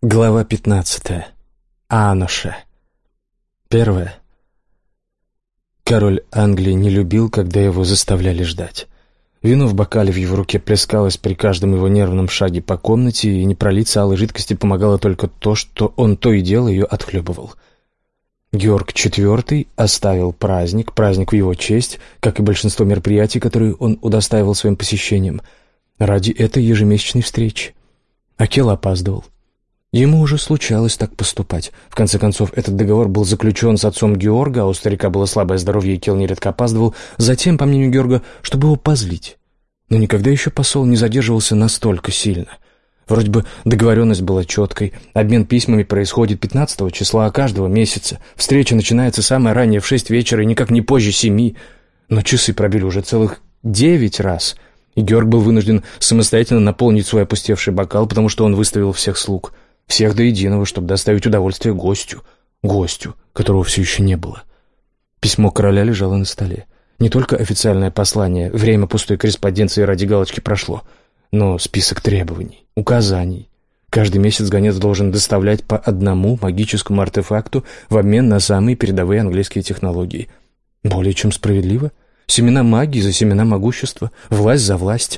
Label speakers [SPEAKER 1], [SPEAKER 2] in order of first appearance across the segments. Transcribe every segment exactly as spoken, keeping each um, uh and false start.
[SPEAKER 1] Глава пятнадцатая. Аноша. Первое. Король Англии не любил, когда его заставляли ждать. Вино в бокале в его руке плескалось при каждом его нервном шаге по комнате, и не пролиться алой жидкости помогало только то, что он то и дело ее отхлебывал. Георг четвёртый оставил праздник, праздник в его честь, как и большинство мероприятий, которые он удостаивал своим посещением, ради этой ежемесячной встречи. А Кел опаздывал. Ему уже случалось так поступать. В конце концов, этот договор был заключен с отцом Георга, а у старика было слабое здоровье, и Кел нередко опаздывал, затем, по мнению Георга, чтобы его позлить. Но никогда еще посол не задерживался настолько сильно. Вроде бы договоренность была четкой, обмен письмами происходит пятнадцатого числа каждого месяца, встреча начинается самое раннее в шесть вечера и никак не позже семи, но часы пробили уже целых девять раз, и Георг был вынужден самостоятельно наполнить свой опустевший бокал, потому что он выставил всех слуг. Всех до единого, чтобы доставить удовольствие гостю. Гостю, которого все еще не было. Письмо короля лежало на столе. Не только официальное послание, время пустой корреспонденции ради галочки прошло, но список требований, указаний. Каждый месяц гонец должен доставлять по одному магическому артефакту в обмен на самые передовые английские технологии. Более чем справедливо. Семена магии за семена могущества, власть за власть.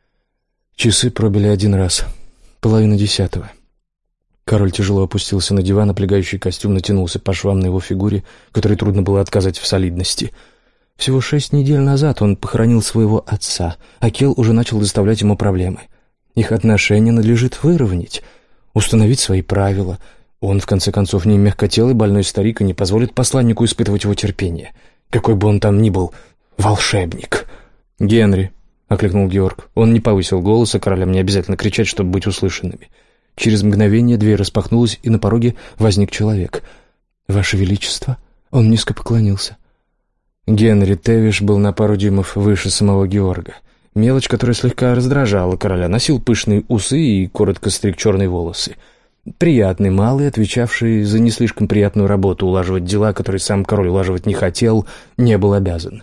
[SPEAKER 1] Часы пробили один раз. Половина десятого. Король тяжело опустился на диван, облегающий костюм натянулся по швам на его фигуре, которой трудно было отказать в солидности. Всего шесть недель назад он похоронил своего отца, а Кел уже начал доставлять ему проблемы. Их отношения надлежит выровнять, установить свои правила. Он, в конце концов, не мягкотелый больной старик и не позволит посланнику испытывать его терпение. Какой бы он там ни был, волшебник. «Генри», — окликнул Георг. Он не повысил голоса, королям не обязательно кричать, чтобы быть услышанными. Через мгновение дверь распахнулась, и на пороге возник человек. «Ваше Величество!» Он низко поклонился. Генри Тевиш был на пару дюймов выше самого Георга. Мелочь, которая слегка раздражала короля, носил пышные усы и коротко стриг черные волосы. Приятный малый, отвечавший за не слишком приятную работу улаживать дела, которые сам король улаживать не хотел, не был обязан.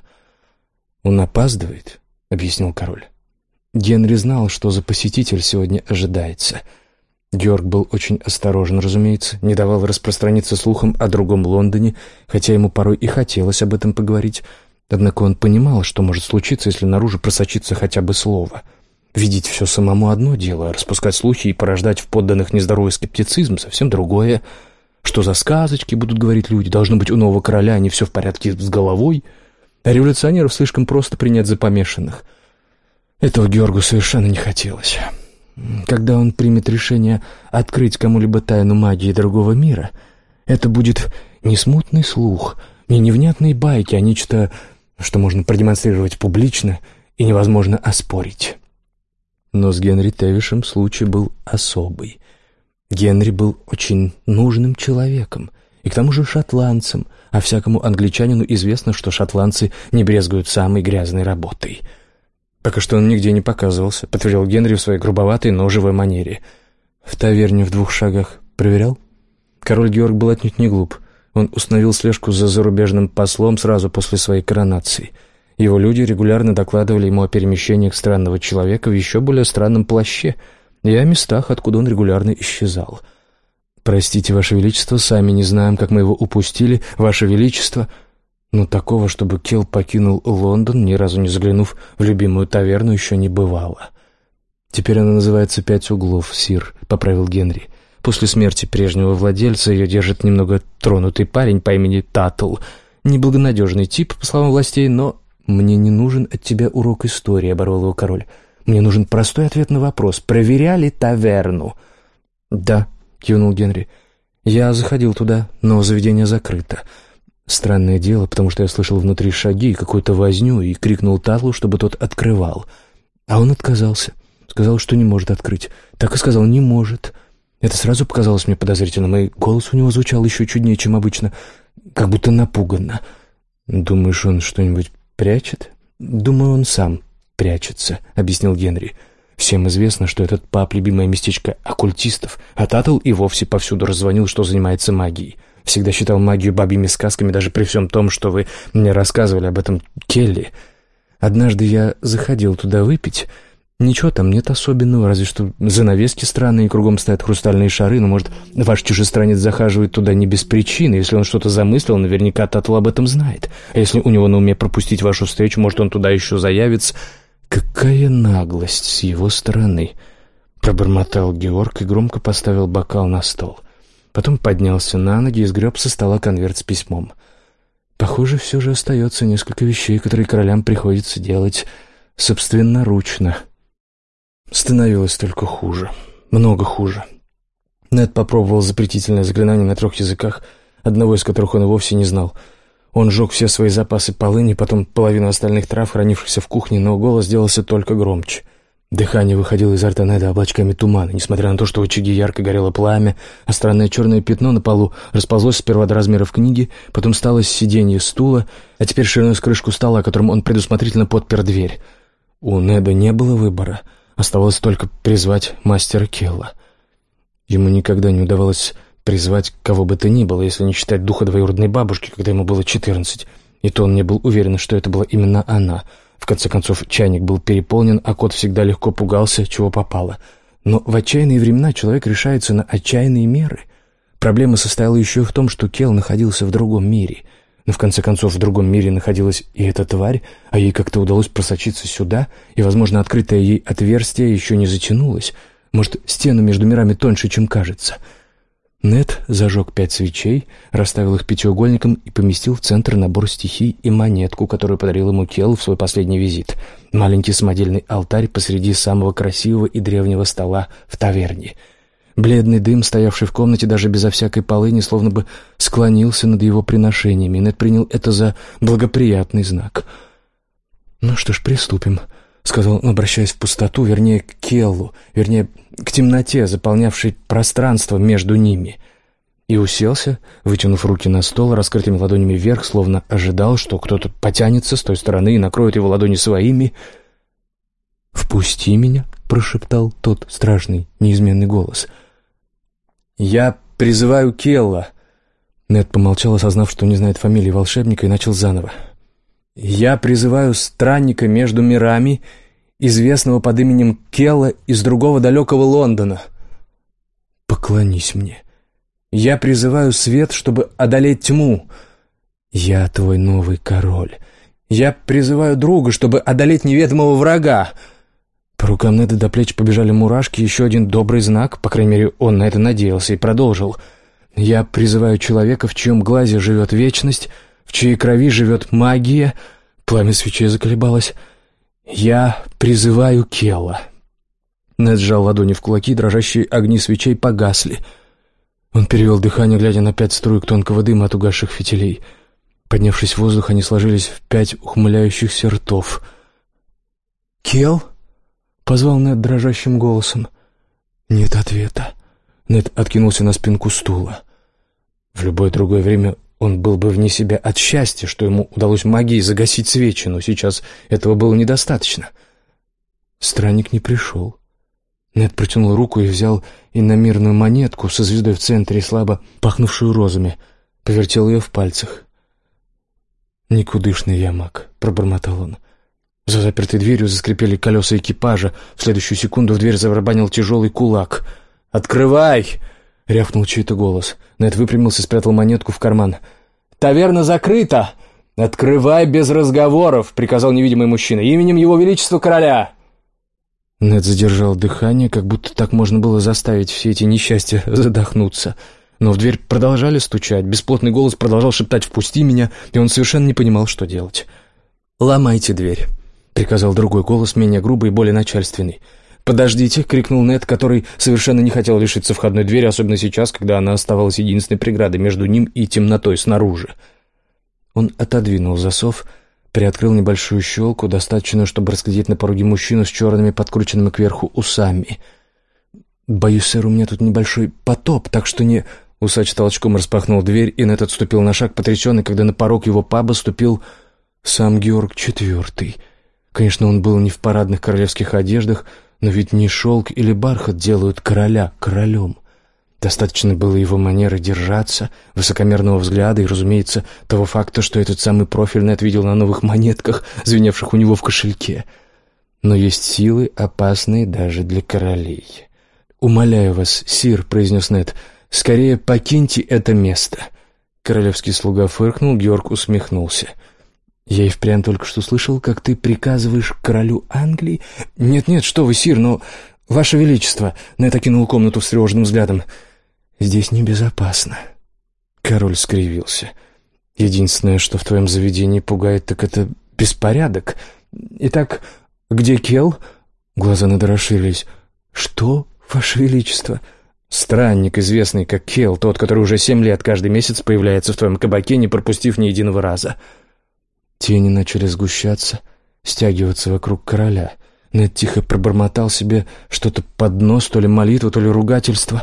[SPEAKER 1] «Он опаздывает», — объяснил король. Генри знал, что за посетитель сегодня ожидается. Георг был очень осторожен, разумеется, не давал распространиться слухам о другом Лондоне, хотя ему порой и хотелось об этом поговорить. Однако он понимал, что может случиться, если наружу просочится хотя бы слово. Видеть все самому одно дело, а распускать слухи и порождать в подданных нездоровый скептицизм совсем другое. Что за сказочки, будут говорить люди, должно быть у нового короля, а не все в порядке с головой. А революционеров слишком просто принять за помешанных. Этого Георгу совершенно не хотелось. Когда он примет решение открыть кому-либо тайну магии другого мира, это будет не смутный слух, не невнятные байки, а нечто, что можно продемонстрировать публично и невозможно оспорить. Но с Генри Тевишем случай был особый. Генри был очень нужным человеком, и к тому же шотландцем, а всякому англичанину известно, что шотландцы не брезгуют самой грязной работой. «Пока что он нигде не показывался», — подтвердил Генри в своей грубоватой, но живой манере. «В таверне в двух шагах проверял?» Король Георг был отнюдь не глуп. Он установил слежку за зарубежным послом сразу после своей коронации. Его люди регулярно докладывали ему о перемещениях странного человека в еще более странном плаще и о местах, откуда он регулярно исчезал. «Простите, Ваше Величество, сами не знаем, как мы его упустили, Ваше Величество...» Но такого, чтобы Кел покинул Лондон, ни разу не заглянув в любимую таверну, еще не бывало. «Теперь она называется «Пять углов», сир», — поправил Генри. «После смерти прежнего владельца ее держит немного тронутый парень по имени Таттл. Неблагонадежный тип, по словам властей, но...» «Мне не нужен от тебя урок истории», — оборвал его король. «Мне нужен простой ответ на вопрос. Проверяли таверну?» «Да», — кивнул Генри. «Я заходил туда, но заведение закрыто». Странное дело, потому что я слышал внутри шаги и какую-то возню и крикнул Татлу, чтобы тот открывал. А он отказался. Сказал, что не может открыть. Так и сказал, не может. Это сразу показалось мне подозрительным, и голос у него звучал еще чуднее, чем обычно, как будто напуганно. «Думаешь, он что-нибудь прячет?» «Думаю, он сам прячется», — объяснил Генри. «Всем известно, что этот паб — любимое местечко оккультистов, а Таттл и вовсе повсюду раззвонил, что занимается магией. Всегда считал магию бабьими сказками, даже при всем том, что вы мне рассказывали об этом Келли. Однажды я заходил туда выпить, Ничего там нет особенного, разве что занавески странные, кругом стоят хрустальные шары, но, может, ваш чужестранец захаживает туда не без причины. Если он что-то замыслил, наверняка Татл об этом знает. А если у него на уме пропустить вашу встречу, может, он туда еще заявится. Какая наглость с его стороны!» Пробормотал Георг и громко поставил бокал на стол. Потом поднялся на ноги и сгреб со стола конверт с письмом. Похоже, все же остается несколько вещей, которые королям приходится делать собственноручно. Становилось только хуже. Много хуже. Нед попробовал запретительное заклинание на трех языках, одного из которых он и вовсе не знал. Он сжег все свои запасы полыни, потом половину остальных трав, хранившихся в кухне, но голос сделался только громче. Дыхание выходило изо рта Неда облачками тумана. Несмотря на то, что в очаге ярко горело пламя, а странное черное пятно на полу расползлось сперва до размеров книги, потом стало с сиденья стула, а теперь шириной с крышку стола, которым он предусмотрительно подпер дверь. У Неда не было выбора. Оставалось только призвать мастера Келла. Ему никогда не удавалось призвать кого бы то ни было, если не считать духа двоюродной бабушки, когда ему было четырнадцать. И то он не был уверен, что это была именно она. В конце концов, чайник был переполнен, а кот всегда легко пугался, чего попало. Но в отчаянные времена человек решается на отчаянные меры. Проблема состояла еще в том, что Келл находился в другом мире. Но в конце концов в другом мире находилась и эта тварь, а ей как-то удалось просочиться сюда, и, возможно, открытое ей отверстие еще не затянулось. Может, стены между мирами тоньше, чем кажется. Нед зажег пять свечей, расставил их пятиугольником и поместил в центр набор стихий и монетку, которую подарил ему Келл в свой последний визит. Маленький самодельный алтарь посреди самого красивого и древнего стола в таверне. Бледный дым, стоявший в комнате даже безо всякой полыни, словно бы склонился над его приношениями, и Нед принял это за благоприятный знак. «Ну что ж, приступим», — сказал он, обращаясь в пустоту, вернее, к Келлу, вернее, к темноте, заполнявшей пространство между ними. И уселся, вытянув руки на стол, раскрытыми ладонями вверх, словно ожидал, что кто-то потянется с той стороны и накроет его ладони своими. «Впусти меня», — прошептал тот страшный, неизменный голос. «Я призываю Келла». Нед помолчал, осознав, что не знает фамилии волшебника, и начал заново. «Я призываю странника между мирами, известного под именем Келла из другого далекого Лондона. Поклонись мне. Я призываю свет, чтобы одолеть тьму. Я твой новый король. Я призываю друга, чтобы одолеть неведомого врага». По рукам Неда до плеч побежали мурашки, еще один добрый знак, по крайней мере, он на это надеялся, и продолжил. «Я призываю человека, в чьем глазе живет вечность, в чьей крови живет магия». Пламя свечей заколебалось. «Я призываю Келла». Нед сжал ладони в кулаки, дрожащие огни свечей погасли. Он перевел дыхание, глядя на пять струек тонкого дыма от угасших фитилей. Поднявшись в воздух, они сложились в пять ухмыляющихся ртов. «Келл?» — позвал Нед дрожащим голосом. Нет ответа. Нед откинулся на спинку стула. В любое другое время он был бы вне себя от счастья, что ему удалось магией загасить свечи, но сейчас этого было недостаточно. Странник не пришел. Нед протянул руку и взял иномирную монетку со звездой в центре, слабо пахнувшую розами, повертел ее в пальцах. «Никудышный я маг», — пробормотал он. За запертой дверью заскрипели колеса экипажа. В следующую секунду в дверь забарабанил тяжелый кулак. «Открывай!» — рявкнул чей-то голос. Нед выпрямился и спрятал монетку в карман. «Таверна закрыта! Открывай без разговоров!» — приказал невидимый мужчина. «Именем его величества короля!» Нед задержал дыхание, как будто так можно было заставить все эти несчастья задохнуться. Но в дверь продолжали стучать. Бесплотный голос продолжал шептать «Впусти меня!» и он совершенно не понимал, что делать. «Ломайте дверь!» — приказал другой голос, менее грубый и более начальственный. «Подождите!» — крикнул Нед, который совершенно не хотел лишиться входной двери, особенно сейчас, когда она оставалась единственной преградой между ним и темнотой снаружи. Он отодвинул засов, приоткрыл небольшую щелку, достаточную, чтобы разглядеть на пороге мужчину с черными, подкрученными кверху усами. «Боюсь, сэр, у меня тут небольшой потоп, так что не...» Усач толчком распахнул дверь, и Нед отступил на шаг, потрясенный, когда на порог его паба ступил сам Георг Четвертый. Конечно, он был не в парадных королевских одеждах, но ведь не шелк или бархат делают короля королем. Достаточно было его манеры держаться, высокомерного взгляда и, разумеется, того факта, что этот самый профиль Нед видел на новых монетках, звеневших у него в кошельке. Но есть силы, опасные даже для королей. «Умоляю вас, сир», — произнес Нед, — «скорее покиньте это место». Королевский слуга фыркнул, Георг усмехнулся. «Я и впрямь только что слышал, как ты приказываешь королю Англии...» «Нет-нет, что вы, сир, но... Ваше Величество!» Нед окинул комнату встревоженным взглядом. «Здесь небезопасно». Король скривился. «Единственное, что в твоем заведении пугает, так это беспорядок. Итак, где Кел?» Глаза Неда расширились. «Что, Ваше Величество?» «Странник, известный как Кел, тот, который уже семь лет каждый месяц появляется в твоем кабаке, не пропустив ни единого раза». Тени начали сгущаться, стягиваться вокруг короля. Нед тихо пробормотал себе что-то под нос, то ли молитву, то ли ругательство.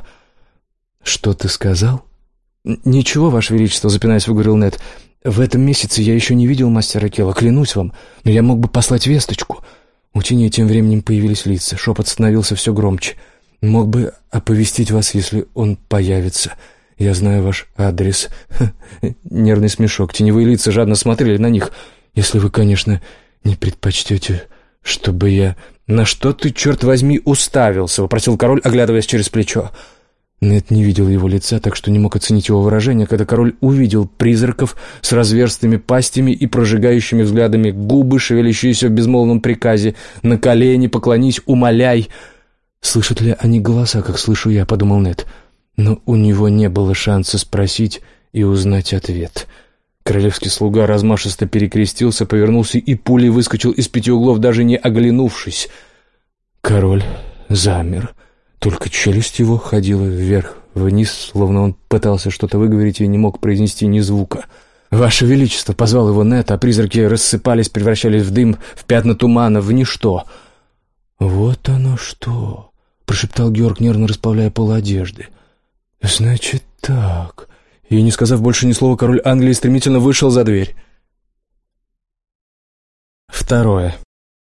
[SPEAKER 1] «Что ты сказал?» «Ничего, Ваше Величество», — запинаясь, выговорил Нед. «В этом месяце я еще не видел мастера Кела, клянусь вам, но я мог бы послать весточку». У теней тем временем появились лица, шепот становился все громче. «Мог бы оповестить вас, если он появится. Я знаю ваш адрес». Ха, нервный смешок. Теневые лица жадно смотрели на них. «Если вы, конечно, не предпочтете, чтобы я...» «На что ты, черт возьми, уставился?» — вопросил король, оглядываясь через плечо. Нед не видел его лица, так что не мог оценить его выражение, когда король увидел призраков с разверстыми пастями и прожигающими взглядами губы, шевелящиеся в безмолвном приказе: «На колени, поклонись, умоляй!» «Слышат ли они голоса, как слышу я?» — подумал Нед. Но у него не было шанса спросить и узнать ответ. Королевский слуга размашисто перекрестился, повернулся и пулей выскочил из пяти углов, даже не оглянувшись. Король замер. Только челюсть его ходила вверх-вниз, словно он пытался что-то выговорить и не мог произнести ни звука. «Ваше Величество!» — позвал его Нед, а призраки рассыпались, превращались в дым, в пятна тумана, в ничто. «Вот оно что!» — прошептал Георг, нервно расправляя полы одежды. «Значит так...» И, не сказав больше ни слова, король Англии стремительно вышел за дверь. Второе.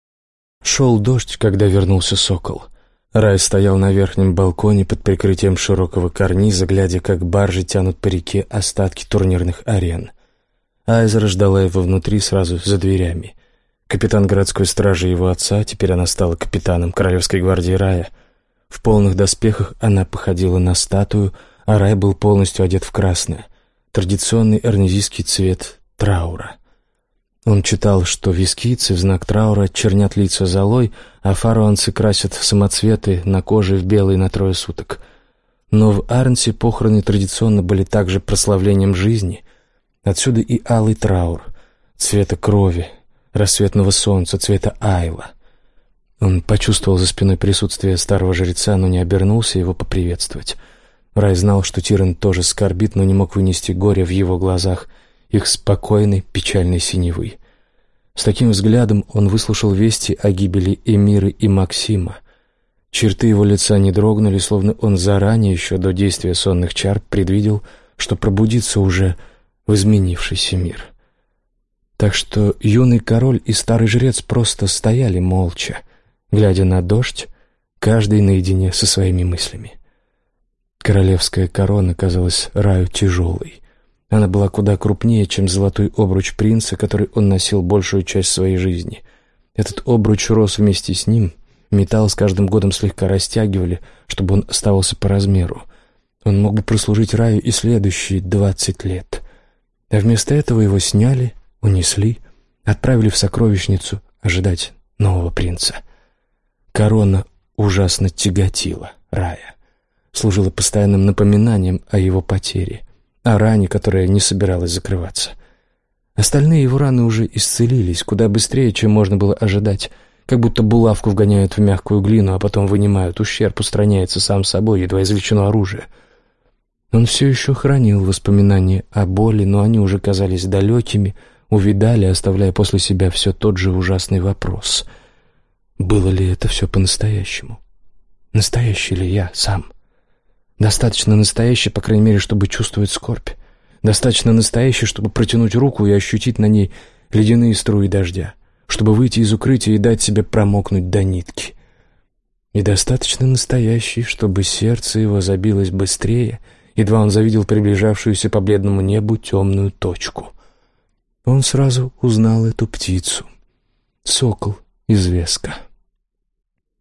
[SPEAKER 1] Шел дождь, когда вернулся сокол. Рай стоял на верхнем балконе под прикрытием широкого карниза, глядя, как баржи тянут по реке остатки турнирных арен. Айзера ждала его внутри, сразу за дверями. Капитан городской стражи его отца, теперь она стала капитаном Королевской гвардии Рая. В полных доспехах она походила на статую, а Рай был полностью одет в красное, традиционный эрнезийский цвет траура. Он читал, что вискийцы в знак траура чернят лица золой, а фаруанцы красят самоцветы на коже в белый на трое суток. Но в Арнсе похороны традиционно были также прославлением жизни. Отсюда и алый траур, цвета крови, рассветного солнца, цвета айла. Он почувствовал за спиной присутствие старого жреца, но не обернулся его поприветствовать. Рай знал, что Тиран тоже скорбит, но не мог вынести горя в его глазах, их спокойной, печальной синевы. С таким взглядом он выслушал вести о гибели Эмиры и Максима. Черты его лица не дрогнули, словно он заранее, еще до действия сонных чар, предвидел, что пробудится уже в изменившийся мир. Так что юный король и старый жрец просто стояли молча, глядя на дождь, каждый наедине со своими мыслями. Королевская корона казалась Раю тяжелой. Она была куда крупнее, чем золотой обруч принца, который он носил большую часть своей жизни. Этот обруч рос вместе с ним, металл с каждым годом слегка растягивали, чтобы он оставался по размеру. Он мог бы прослужить Раю и следующие двадцать лет. А вместо этого его сняли, унесли, отправили в сокровищницу ожидать нового принца. Корона ужасно тяготила Рая. Служила постоянным напоминанием о его потере, о ране, которая не собиралась закрываться. Остальные его раны уже исцелились куда быстрее, чем можно было ожидать, как будто булавку вгоняют в мягкую глину, а потом вынимают, ущерб устраняется сам собой, едва извлечено оружие. Он все еще хранил воспоминания о боли, но они уже казались далекими, увядали, оставляя после себя все тот же ужасный вопрос. Было ли это все по-настоящему? Настоящий ли я сам? Достаточно настоящий, по крайней мере, чтобы чувствовать скорбь. Достаточно настоящий, чтобы протянуть руку и ощутить на ней ледяные струи дождя, чтобы выйти из укрытия и дать себе промокнуть до нитки. И достаточно настоящий, чтобы сердце его забилось быстрее, едва он завидел приближавшуюся по бледному небу темную точку. Он сразу узнал эту птицу. Сокол из Веска.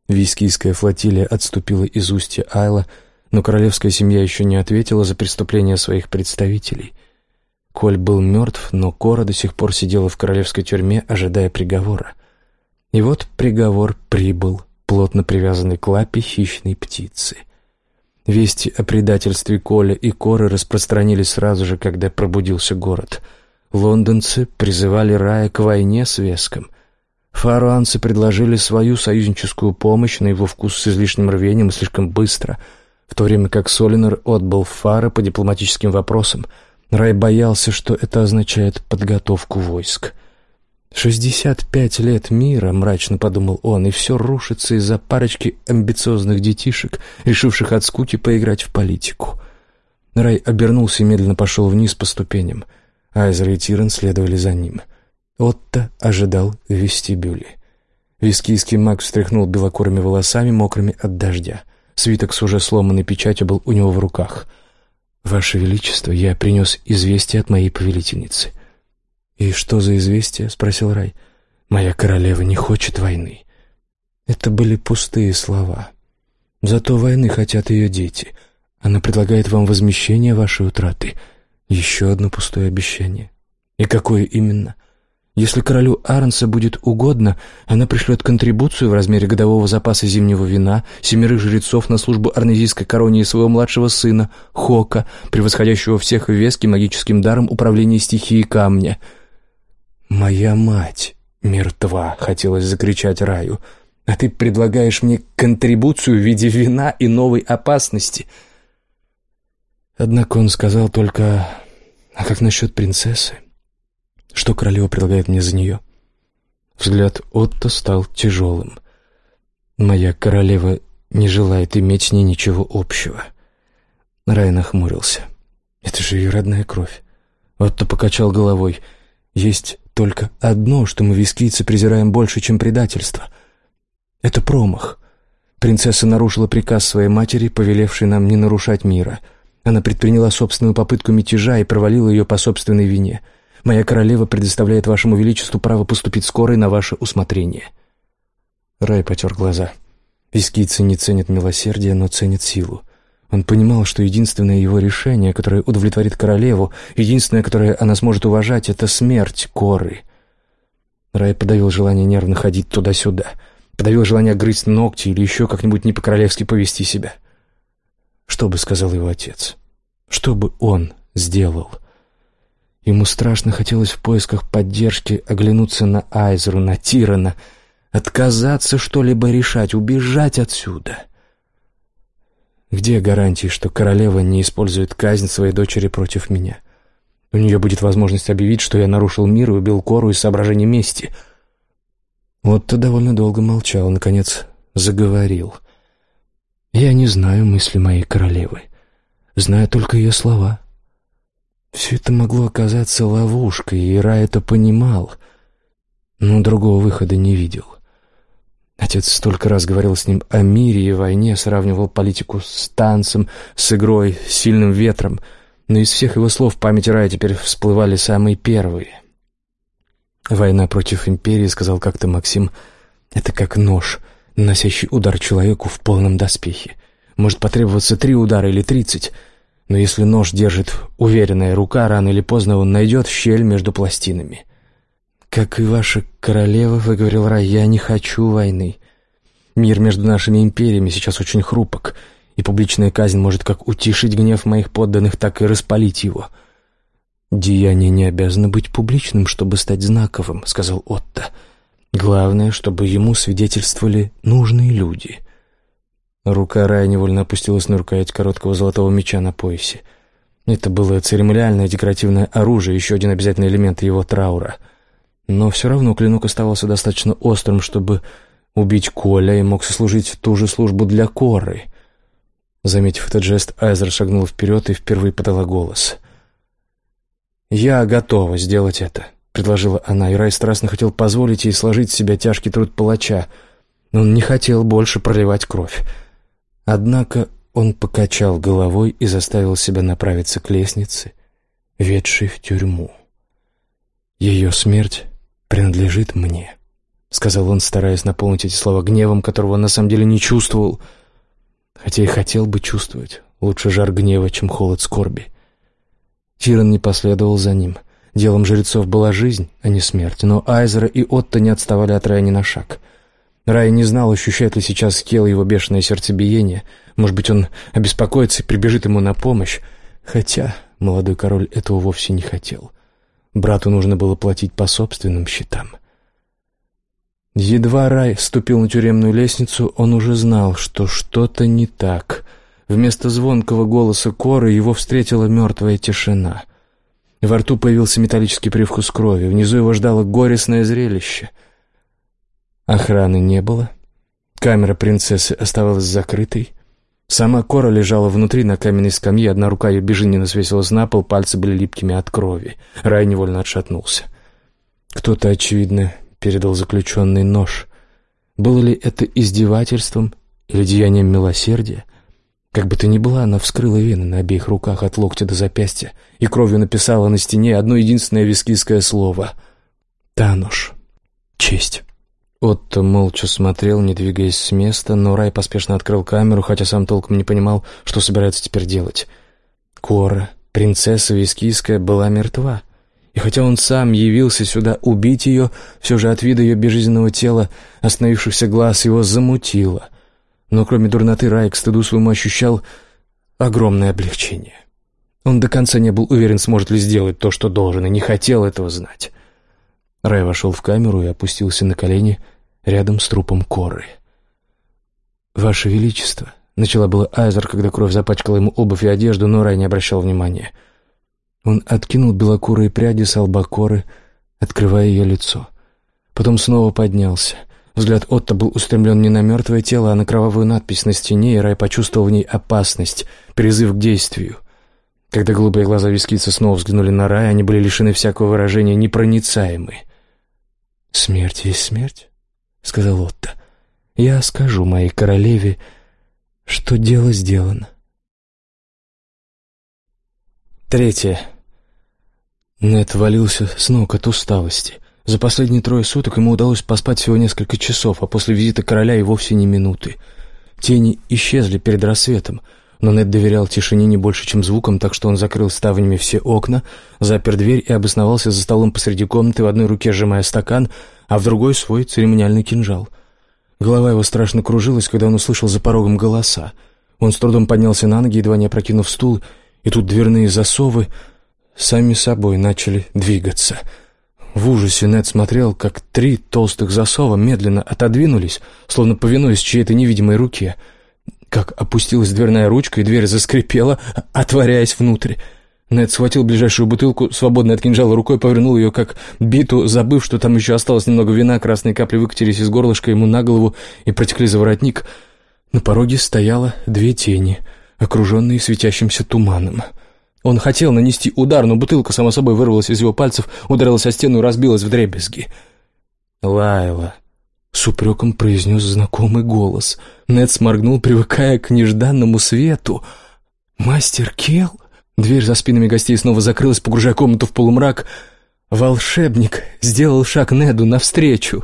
[SPEAKER 1] Вискийская флотилия отступила из устья Айла, но королевская семья еще не ответила за преступления своих представителей. Коль был мертв, но Кора до сих пор сидела в королевской тюрьме, ожидая приговора. И вот приговор прибыл, плотно привязанный к лапе хищной птицы. Вести о предательстве Коля и Коры распространились сразу же, когда пробудился город. Лондонцы призывали Рая к войне с Веском. Фаруанцы предложили свою союзническую помощь, на его вкус с излишним рвением и слишком быстро, в то время как Солинор отбыл в Фары по дипломатическим вопросам. Рай боялся, что это означает подготовку войск. «Шестьдесят пять лет мира», — мрачно подумал он, — «и все рушится из-за парочки амбициозных детишек, решивших от скуки поиграть в политику». Рай обернулся и медленно пошел вниз по ступеням. Айзер и Тиран следовали за ним. Отто ожидал в вестибюле. Вискийский маг встряхнул белокурыми волосами, мокрыми от дождя. Свиток с уже сломанной печатью был у него в руках. «Ваше Величество, я принес известие от моей повелительницы». «И что за известие?» — спросил Рай. «Моя королева не хочет войны». Это были пустые слова. Зато войны хотят ее дети. Она предлагает вам возмещение вашей утраты. Еще одно пустое обещание. И какое именно? Если королю Арнса будет угодно, она пришлет контрибуцию в размере годового запаса зимнего вина, семерых жрецов на службу арнезийской короне и своего младшего сына, Хока, превосходящего всех в Веске магическим даром управления стихией камня. «Моя мать мертва», — хотелось закричать Раю, — «а ты предлагаешь мне контрибуцию в виде вина и новой опасности». Однако он сказал только: «А как насчет принцессы? Что королева предлагает мне за нее?» Взгляд Отто стал тяжелым. «Моя королева не желает иметь с ней ничего общего». Рай нахмурился. «Это же ее родная кровь». Отто покачал головой. «Есть только одно, что мы, вискийцы, презираем больше, чем предательство. Это промах. Принцесса нарушила приказ своей матери, повелевшей нам не нарушать мира. Она предприняла собственную попытку мятежа и провалила ее по собственной вине. Моя королева предоставляет вашему величеству право поступить скоро и на ваше усмотрение». Рай потер глаза. Вискийцы не ценят милосердия, но ценят силу. Он понимал, что единственное его решение, которое удовлетворит королеву, единственное, которое она сможет уважать, — это смерть Коры. Рай подавил желание нервно ходить туда-сюда, подавил желание грызть ногти или еще как-нибудь не по-королевски повести себя. Что бы сказал его отец? Что бы он сделал? Ему страшно хотелось в поисках поддержки оглянуться на Айзеру, на Тирана, отказаться что-либо решать, убежать отсюда. Где гарантии, что королева не использует казнь своей дочери против меня? У нее будет возможность объявить, что я нарушил мир и убил Кору из соображений мести. Отто довольно долго молчал, наконец заговорил. «Я не знаю мысли моей королевы, знаю только ее слова. Все это могло оказаться ловушкой, и Рай это понимал, но другого выхода не видел. Отец столько раз говорил с ним о мире и войне, сравнивал политику с танцем, с игрой, с сильным ветром, но из всех его слов в памяти Рая теперь всплывали самые первые. «Война против империи, — сказал как-то Максим, — это как нож, наносящий удар человеку в полном доспехе. Может потребоваться три удара или тридцать, но если нож держит уверенная рука, рано или поздно он найдет щель между пластинами». «Как и ваша королева, — выговорил Рай, — я не хочу войны. Мир между нашими империями сейчас очень хрупок, и публичная казнь может как утишить гнев моих подданных, так и распалить его». «Деяние не обязано быть публичным, чтобы стать знаковым, — сказал Отто. Главное, чтобы ему свидетельствовали нужные люди». Рука Рая невольно опустилась на рукоять короткого золотого меча на поясе. Это было церемониальное декоративное оружие, еще один обязательный элемент его траура. Но все равно клинок оставался достаточно острым, чтобы убить Коля, и мог сослужить ту же службу для Коры. Заметив этот жест, Айзер шагнул вперед и впервые подала голос. «Я готова сделать это», — предложила она, и Рай страстно хотел позволить ей сложить с себя тяжкий труд палача, но он не хотел больше проливать кровь. Однако он покачал головой и заставил себя направиться к лестнице, ведшей в тюрьму. «Ее смерть принадлежит мне». — сказал он, стараясь наполнить эти слова гневом, которого он на самом деле не чувствовал, хотя и хотел бы чувствовать. Лучше жар гнева, чем холод скорби. Тиран не последовал за ним. Делом жрецов была жизнь, а не смерть, но Айзера и Отто не отставали от Рая ни на шаг. Рай не знал, ощущает ли сейчас Кел его бешеное сердцебиение. Может быть, он обеспокоится и прибежит ему на помощь. Хотя молодой король этого вовсе не хотел. Брату нужно было платить по собственным счетам. Едва Рай ступил на тюремную лестницу, он уже знал, что что-то не так. Вместо звонкого голоса Коры его встретила мертвая тишина. Во рту появился металлический привкус крови. Внизу его ждало горестное зрелище. Охраны не было. Камера принцессы оставалась закрытой. Сама Кора лежала внутри на каменной скамье, одна рука ее безжизненно свесилась на пол, пальцы были липкими от крови. Рай невольно отшатнулся. Кто-то, очевидно, передал заключенный нож. Было ли это издевательством или деянием милосердия? Как бы то ни было, она вскрыла вены на обеих руках от локтя до запястья и кровью написала на стене одно единственное вискийское слово — «Тануш». Честь. Отто молча смотрел, не двигаясь с места, но Рай поспешно открыл камеру, хотя сам толком не понимал, что собирается теперь делать. Кора, принцесса вискийская, была мертва. И хотя он сам явился сюда убить ее, все же от вида ее безжизненного тела, остановившихся глаз, его замутило. Но кроме дурноты Рай к стыду своему ощущал огромное облегчение. Он до конца не был уверен, сможет ли сделать то, что должен, и не хотел этого знать. Рай вошел в камеру и опустился на колени рядом с трупом Коры. «Ваше Величество», — начала была Айзер, когда кровь запачкала ему обувь и одежду, но Рай не обращал внимания. Он откинул белокурые пряди с лба Коры, открывая ее лицо. Потом снова поднялся. Взгляд Отто был устремлен не на мертвое тело, а на кровавую надпись на стене, и Рай почувствовал в ней опасность, призыв к действию. Когда голубые глаза вискийца снова взглянули на Рая, они были лишены всякого выражения, непроницаемы. «Смерть есть смерть», — сказал Отто. «Я скажу моей королеве, что дело сделано». Третье. Нед валился с ног от усталости. За последние трое суток ему удалось поспать всего несколько часов, а после визита короля и вовсе не минуты. Тени исчезли перед рассветом, но Нед доверял тишине не больше, чем звукам, так что он закрыл ставнями все окна, запер дверь и обосновался за столом посреди комнаты, в одной руке сжимая стакан, а в другой свой церемониальный кинжал. Голова его страшно кружилась, когда он услышал за порогом голоса. Он с трудом поднялся на ноги, едва не опрокинув стул, и тут дверные засовы сами собой начали двигаться. В ужасе Нед смотрел, как три толстых засова медленно отодвинулись, словно повинуясь чьей-то невидимой руке. Как опустилась дверная ручка, и дверь заскрипела, отворяясь внутрь. Нед схватил ближайшую бутылку, свободно от кинжала рукой повернул ее, как биту, забыв, что там еще осталось немного вина, красные капли выкатились из горлышка ему на голову и протекли за воротник. На пороге стояло две тени, окруженные светящимся туманом. Он хотел нанести удар, но бутылка само собой вырвалась из его пальцев, ударилась о стену и разбилась вдребезги. «Лайла», — с упреком произнес знакомый голос. Нед сморгнул, привыкая к нежданному свету. «Мастер Кел?» Дверь за спинами гостей снова закрылась, погружая комнату в полумрак. Волшебник сделал шаг Неду навстречу.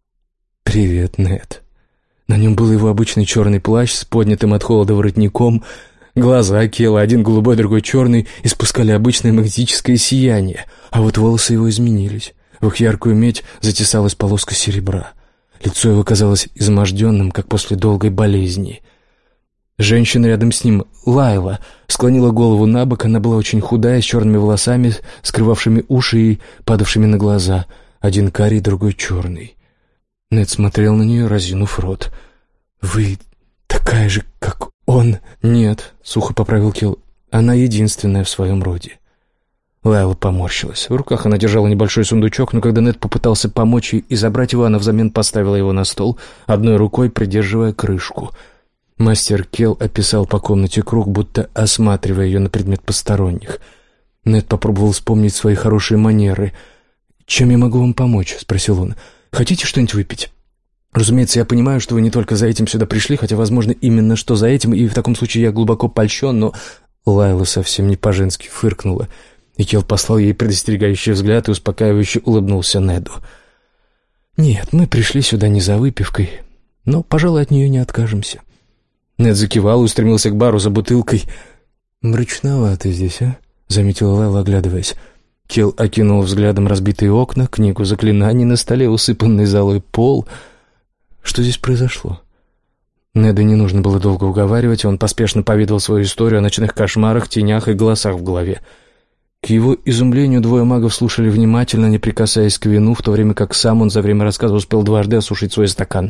[SPEAKER 1] «Привет, Нед». На нем был его обычный черный плащ с поднятым от холода воротником. Глаза Кела, один голубой, другой черный, испускали обычное магнетическое сияние, а вот волосы его изменились. В их яркую медь затесалась полоска серебра. Лицо его казалось изможденным, как после долгой болезни. Женщина рядом с ним, Лайла, склонила голову на бок. Она была очень худая, с черными волосами, скрывавшими уши и падавшими на глаза. Один карий, другой черный. Нед смотрел на нее, разинув рот. «Вы такая же, как он?» «Нет», — сухо поправил Кел, — «она единственная в своем роде». Лайла поморщилась. В руках она держала небольшой сундучок, но когда Нед попытался помочь ей и забрать его, она взамен поставила его на стол, одной рукой придерживая крышку. Мастер Кел описал по комнате круг, будто осматривая ее на предмет посторонних. Нед попробовал вспомнить свои хорошие манеры. «Чем я могу вам помочь?» — спросил он. «Хотите что-нибудь выпить?» «Разумеется, я понимаю, что вы не только за этим сюда пришли, хотя, возможно, именно что за этим, и в таком случае я глубоко польщен, но...» Лайла совсем не по-женски фыркнула, и Кел послал ей предостерегающий взгляд и успокаивающе улыбнулся Неду. «Нет, мы пришли сюда не за выпивкой, но, пожалуй, от нее не откажемся». Нед закивал и устремился к бару за бутылкой. «Мрачновато здесь, а?» — заметила Лайла, оглядываясь. Келл окинул взглядом разбитые окна, книгу заклинаний на столе, усыпанный золой пол. Что здесь произошло? Неду не нужно было долго уговаривать, он поспешно поведал свою историю о ночных кошмарах, тенях и голосах в голове. К его изумлению двое магов слушали внимательно, не прикасаясь к вину, в то время как сам он за время рассказа успел дважды осушить свой стакан.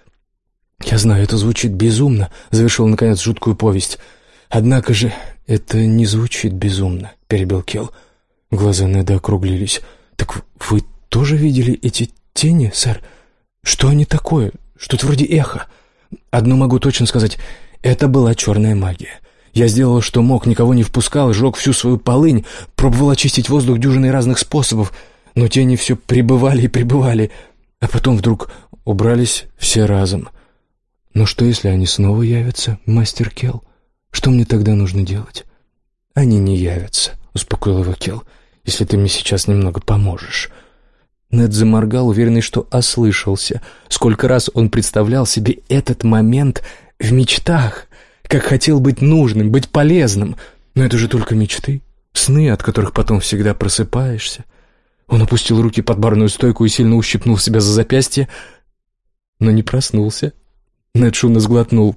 [SPEAKER 1] «Я знаю, это звучит безумно», — завершил, наконец, жуткую повесть. «Однако же это не звучит безумно», — перебил Келл. Глаза Неда округлились. «Так вы тоже видели эти тени, сэр? Что они такое? Что-то вроде эха. Одно могу точно сказать, это была черная магия. Я сделал, что мог, никого не впускал, сжег всю свою полынь, пробовал очистить воздух дюжиной разных способов, но тени все прибывали и прибывали, а потом вдруг убрались все разом. Но что, если они снова явятся, мастер Келл? Что мне тогда нужно делать?» «Они не явятся», — успокоил его Келл, — «если ты мне сейчас немного поможешь». Нед заморгал, уверенный, что ослышался. Сколько раз он представлял себе этот момент в мечтах, как хотел быть нужным, быть полезным. Но это же только мечты, сны, от которых потом всегда просыпаешься. Он опустил руки под барную стойку и сильно ущипнул себя за запястье, но не проснулся. Нед шумно сглотнул.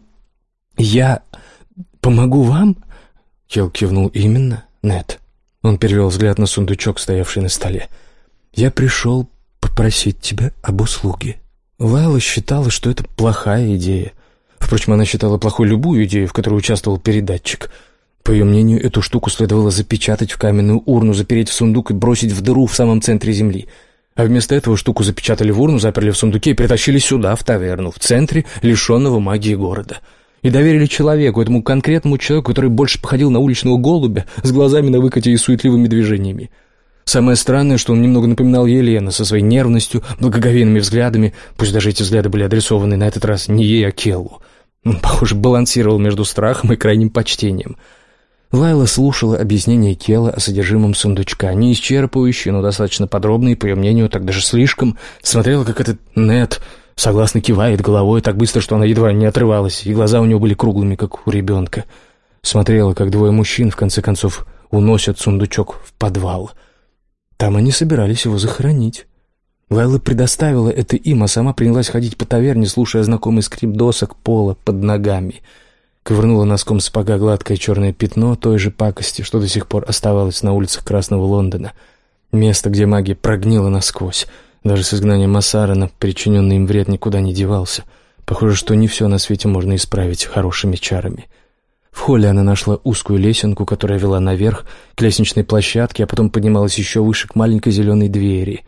[SPEAKER 1] «Я помогу вам?» Келл кивнул. «Именно, Нед». Он перевел взгляд на сундучок, стоявший на столе. «Я пришел попросить тебя об услуге». Лайла считала, что это плохая идея. Впрочем, она считала плохой любую идею, в которой участвовал передатчик. По ее мнению, эту штуку следовало запечатать в каменную урну, запереть в сундук и бросить в дыру в самом центре земли. А вместо этого штуку запечатали в урну, заперли в сундуке и притащили сюда, в таверну, в центре лишенного магии города. И доверили человеку, этому конкретному человеку, который больше походил на уличного голубя, с глазами на выкате и суетливыми движениями. Самое странное, что он немного напоминал Елену со своей нервностью, благоговейными взглядами, пусть даже эти взгляды были адресованы на этот раз не ей, а Келлу. Он, похоже, балансировал между страхом и крайним почтением. Лайла слушала объяснения Келла о содержимом сундучка, не исчерпывающие, но достаточно подробные, по ее мнению, так даже слишком. Смотрела, как этот Нед согласно кивает головой так быстро, что она едва не отрывалась, и глаза у него были круглыми, как у ребенка. Смотрела, как двое мужчин, в конце концов, уносят сундучок в подвал. Там они собирались его захоронить. Лайла предоставила это им, а сама принялась ходить по таверне, слушая знакомый скрип досок пола под ногами. Ковырнула носком сапога гладкое черное пятно той же пакости, что до сих пор оставалось на улицах Красного Лондона. Место, где магия прогнила насквозь. Даже с изгнанием Массарана причиненный им вред никуда не девался. Похоже, что не все на свете можно исправить хорошими чарами. В холле она нашла узкую лесенку, которая вела наверх, к лестничной площадке, а потом поднималась еще выше к маленькой зеленой двери.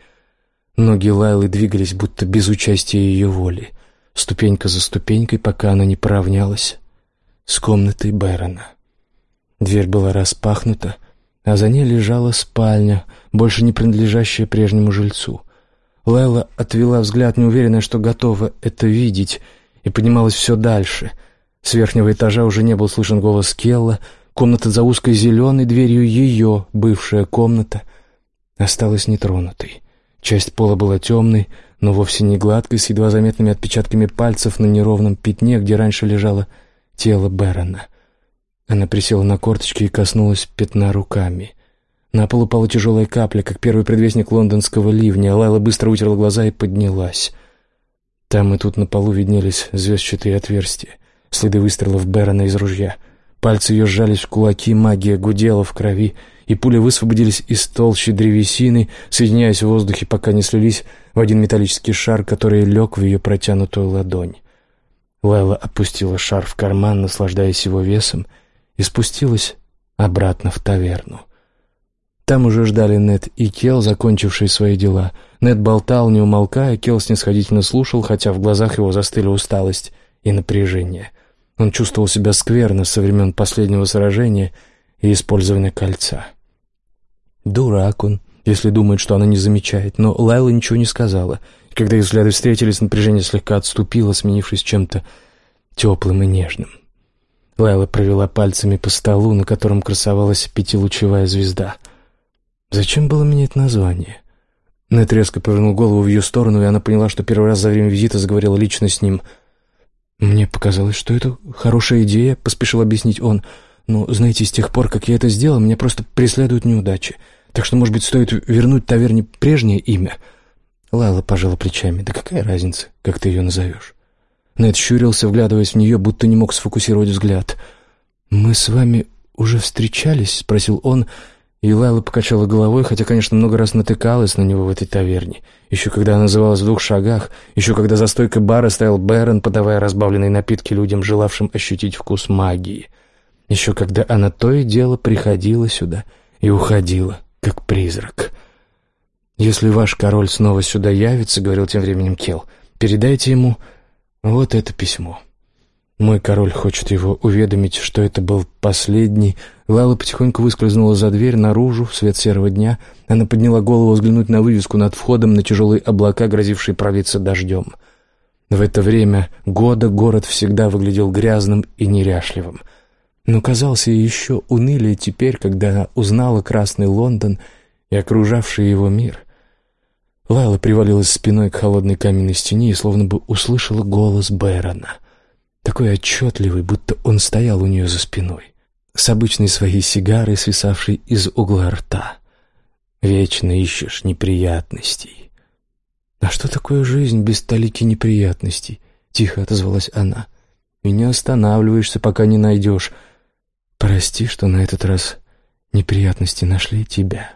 [SPEAKER 1] Ноги Лайлы двигались, будто без участия ее воли, ступенька за ступенькой, пока она не поравнялась с комнатой Бэрона. Дверь была распахнута, а за ней лежала спальня, больше не принадлежащая прежнему жильцу. Лайла отвела взгляд, неуверенная, что готова это видеть, и поднималась все дальше. С верхнего этажа уже не был слышен голос Келла. Комната за узкой зеленой дверью, ее бывшая комната, осталась нетронутой. Часть пола была темной, но вовсе не гладкой, с едва заметными отпечатками пальцев на неровном пятне, где раньше лежало тело Бэрона. Она присела на корточки и коснулась пятна руками. На пол упала тяжелая капля, как первый предвестник лондонского ливня. Лайла быстро утерла глаза и поднялась. Там и тут на полу виднелись звездчатые отверстия, следы выстрелов Бэрона из ружья. Пальцы ее сжались в кулаки, магия гудела в крови, и пули высвободились из толщи древесины, соединяясь в воздухе, пока не слились в один металлический шар, который лег в ее протянутую ладонь. Лайла опустила шар в карман, наслаждаясь его весом, и спустилась обратно в таверну. Там уже ждали Нед и Келл, закончившие свои дела. Нед болтал, не умолкая, Келл снисходительно слушал, хотя в глазах его застыли усталость и напряжение. Он чувствовал себя скверно со времен последнего сражения и использования кольца. Дурак он, если думает, что она не замечает, но Лайла ничего не сказала. И когда их взгляды встретились, напряжение слегка отступило, сменившись чем-то теплым и нежным. Лайла провела пальцами по столу, на котором красовалась пятилучевая звезда. Зачем было менять название? Нед резко повернул голову в ее сторону, и она поняла, что первый раз за время визита заговорила лично с ним. «Мне показалось, что это хорошая идея», — поспешил объяснить он. «Но, знаете, с тех пор, как я это сделал, меня просто преследуют неудачи. Так что, может быть, стоит вернуть таверне прежнее имя?» Лайла пожала плечами. «Да какая разница, как ты ее назовешь?» Нед щурился, вглядываясь в нее, будто не мог сфокусировать взгляд. «Мы с вами уже встречались?» — спросил он, и Лайла покачала головой, хотя, конечно, много раз натыкалась на него в этой таверне. Еще когда она называлась в двух шагах, еще когда за стойкой бара стоял Бэрон, подавая разбавленные напитки людям, желавшим ощутить вкус магии. Еще когда она то и дело приходила сюда и уходила, как призрак. «Если ваш король снова сюда явится, — говорил тем временем Келл, — передайте ему вот это письмо. Мой король хочет его уведомить, что это был последний...» Лайла потихоньку выскользнула за дверь наружу в свет серого дня. Она подняла голову взглянуть на вывеску над входом, на тяжелые облака, грозившие пролиться дождем. В это время года город всегда выглядел грязным и неряшливым, но казался еще унылее теперь, когда она узнала Красный Лондон и окружавший его мир. Лайла привалилась спиной к холодной каменной стене и словно бы услышала голос Бэрона, такой отчетливый, будто он стоял у нее за спиной, с обычной своей сигарой, свисавшей из угла рта. «Вечно ищешь неприятностей». «А что такое жизнь без толики неприятностей?» — тихо отозвалась она. «И не останавливаешься, пока не найдешь. Прости, что на этот раз неприятности нашли тебя.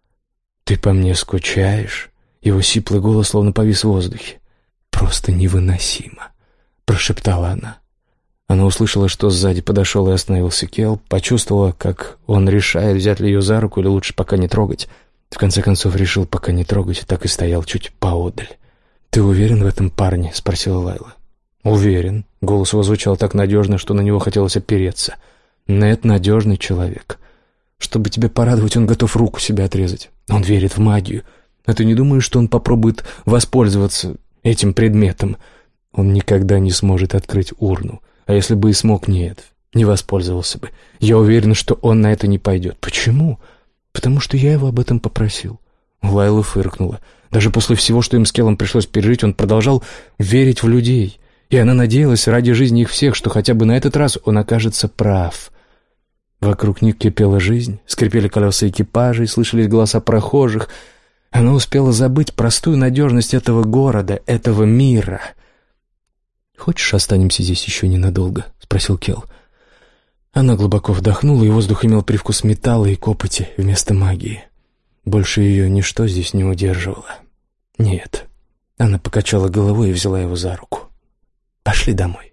[SPEAKER 1] Ты по мне скучаешь?» Его сиплый голос словно повис в воздухе. «Просто невыносимо», — прошептала она. Она услышала, что сзади подошел и остановился Келл, почувствовала, как он решает, взять ли ее за руку или лучше пока не трогать. В конце концов решил пока не трогать, так и стоял чуть поодаль. «Ты уверен в этом парне?» — спросила Лайла. «Уверен». Голос его звучал так надежно, что на него хотелось опереться. «Нед — надежный человек. Чтобы тебя порадовать, он готов руку себе отрезать. Он верит в магию. А ты не думаешь, что он попробует воспользоваться этим предметом? Он никогда не сможет открыть урну. А если бы и смог, нет, не воспользовался бы. Я уверен, что он на это не пойдет. Почему? Потому что я его об этом попросил». Лайла фыркнула. Даже после всего, что им с Келлом пришлось пережить, он продолжал верить в людей. И она надеялась ради жизни их всех, что хотя бы на этот раз он окажется прав. Вокруг них кипела жизнь, скрипели колеса экипажей, слышались голоса прохожих. Она успела забыть простую надежность этого города, этого мира. «Хочешь, останемся здесь еще ненадолго?» — спросил Келл. Она глубоко вдохнула, и воздух имел привкус металла и копоти вместо магии. Больше ее ничто здесь не удерживало. «Нет». Она покачала головой и взяла его за руку. «Пошли домой».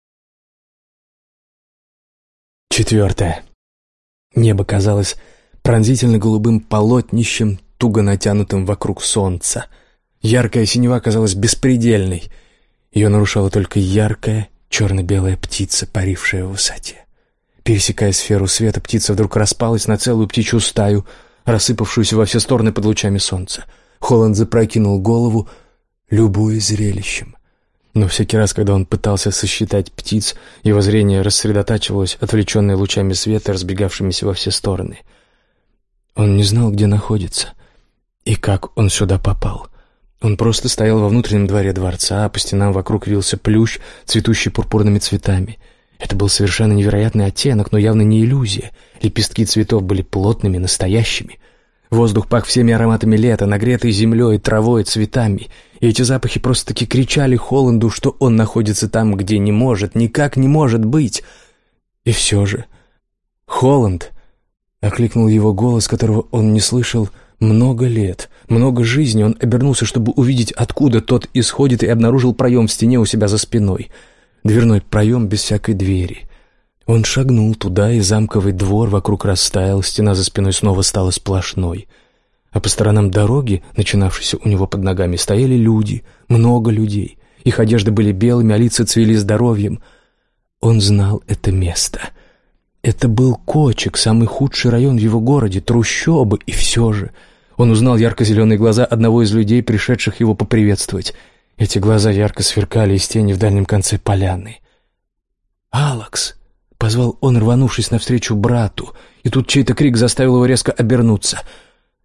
[SPEAKER 1] Четвертое. Небо казалось пронзительно голубым полотнищем, туго натянутым вокруг солнца. Яркая синева казалась беспредельной. Ее нарушала только яркая черно-белая птица, парившая в высоте. Пересекая сферу света, птица вдруг распалась на целую птичью стаю, рассыпавшуюся во все стороны под лучами солнца. Холланд запрокинул голову, любуясь зрелищем. Но всякий раз, когда он пытался сосчитать птиц, его зрение рассредотачивалось, отвлеченное лучами света, разбегавшимися во все стороны. Он не знал, где находится и как он сюда попал. Он просто стоял во внутреннем дворе дворца, а по стенам вокруг вился плющ, цветущий пурпурными цветами. Это был совершенно невероятный оттенок, но явно не иллюзия. Лепестки цветов были плотными, настоящими. Воздух пах всеми ароматами лета, нагретой землей, травой, цветами. И эти запахи просто-таки кричали Холланду, что он находится там, где не может, никак не может быть. И все же... «Холланд!» — окликнул его голос, которого он не слышал много лет, много жизни. Он обернулся, чтобы увидеть, откуда тот исходит, и обнаружил проем в стене у себя за спиной. Дверной проем без всякой двери. Он шагнул туда, и замковый двор вокруг растаял, стена за спиной снова стала сплошной. А по сторонам дороги, начинавшейся у него под ногами, стояли люди, много людей. Их одежды были белыми, а лица цвели здоровьем. Он знал это место. Это был Кочек, самый худший район в его городе, трущобы, и все же... Он узнал ярко-зеленые глаза одного из людей, пришедших его поприветствовать. Эти глаза ярко сверкали из тени в дальнем конце поляны. «Алекс!» — позвал он, рванувшись навстречу брату, и тут чей-то крик заставил его резко обернуться.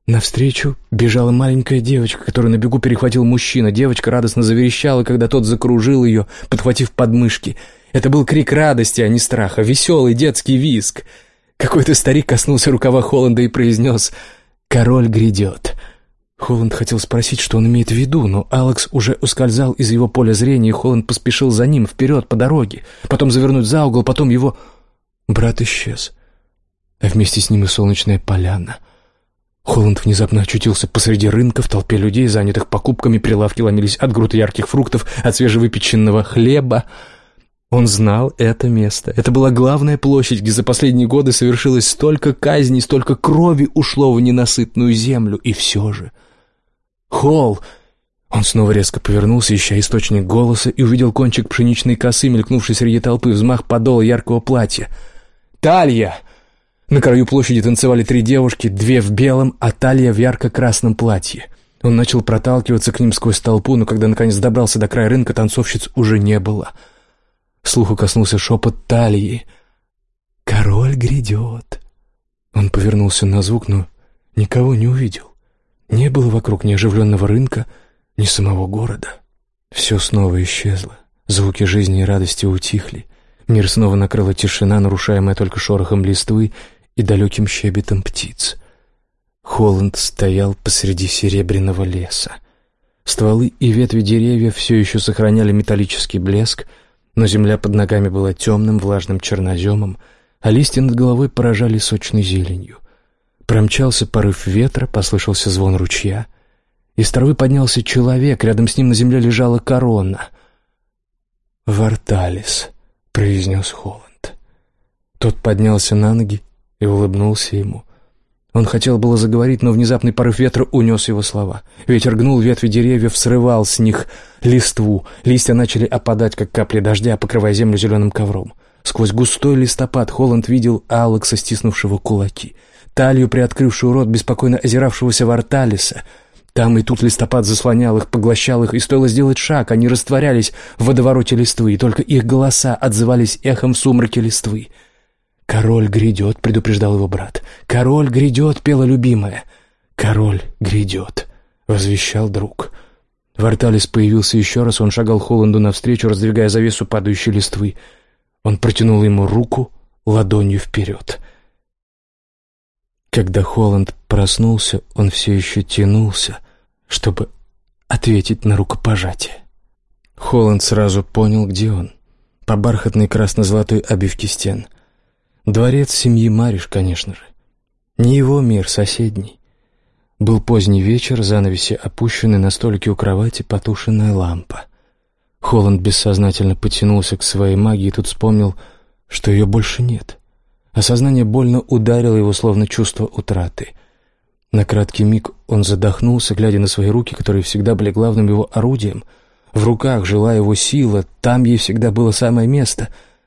[SPEAKER 1] Навстречу бежала маленькая девочка, которую на бегу перехватил мужчина. Девочка радостно заверещала, когда тот закружил ее, подхватив подмышки. Это был крик радости, а не страха, веселый детский визг. Какой-то старик коснулся рукава Холланда и произнес: «Король грядет». Холланд хотел спросить, что он имеет в виду, но Алекс уже ускользал из его поля зрения, и Холланд поспешил за ним, вперед, по дороге, потом завернуть за угол, потом его брат исчез, а вместе с ним и солнечная поляна. Холланд внезапно очутился посреди рынка, в толпе людей, занятых покупками, прилавки ломились от груд ярких фруктов, от свежевыпеченного хлеба. Он знал это место. Это была главная площадь, где за последние годы совершилось столько казней, столько крови ушло в ненасытную землю, и все же... «Холл!» Он снова резко повернулся, ища источник голоса, и увидел кончик пшеничной косы, мелькнувший среди толпы, взмах подола яркого платья. «Талья!» На краю площади танцевали три девушки, две в белом, а Талья в ярко-красном платье. Он начал проталкиваться к ним сквозь толпу, но когда наконец добрался до края рынка, танцовщиц уже не было. Слуху коснулся шепот Тальи. «Король грядет!» Он повернулся на звук, но никого не увидел. Не было вокруг ни оживленного рынка, ни самого города. Все снова исчезло. Звуки жизни и радости утихли. Мир снова накрыла тишина, нарушаемая только шорохом листвы и далеким щебетом птиц. Холланд стоял посреди серебряного леса. Стволы и ветви деревьев все еще сохраняли металлический блеск, но земля под ногами была темным, влажным черноземом, а листья над головой поражали сочной зеленью. Промчался порыв ветра, послышался звон ручья. Из травы поднялся человек, рядом с ним на земле лежала корона. «Варталис», — произнес Холланд. Тот поднялся на ноги и улыбнулся ему. Он хотел было заговорить, но внезапный порыв ветра унес его слова. Ветер гнул ветви деревьев, срывал с них листву. Листья начали опадать, как капли дождя, покрывая землю зеленым ковром. Сквозь густой листопад Холланд видел Алекса, стиснувшего кулаки, Талью, приоткрывшую рот, беспокойно озиравшегося Варталиса. Там и тут листопад заслонял их, поглощал их, и стоило сделать шаг, они растворялись в водовороте листвы, и только их голоса отзывались эхом в сумраке листвы. «Король грядет», — предупреждал его брат. «Король грядет», — пела любимая. «Король грядет», — возвещал друг. Варталис появился еще раз, он шагал Холланду навстречу, раздвигая завесу падающей листвы. Он протянул ему руку ладонью вперед. Когда Холланд проснулся, он все еще тянулся, чтобы ответить на рукопожатие. Холланд сразу понял, где он. По бархатной красно-золотой обивке стен. Дворец семьи Мариш, конечно же. Не его мир, соседний. Был поздний вечер, занавеси опущены, на столике у кровати потушенная лампа. Холланд бессознательно потянулся к своей магии и тут вспомнил, что ее больше нет. Осознание больно ударило его, словно чувство утраты. На краткий миг он задохнулся, глядя на свои руки, которые всегда были главным его орудием. В руках жила его сила, там ей всегда было самое место.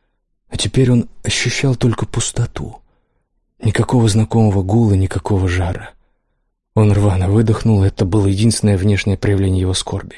[SPEAKER 1] А теперь он ощущал только пустоту. Никакого знакомого гула, никакого жара. Он рвано выдохнул, это было единственное внешнее проявление его скорби.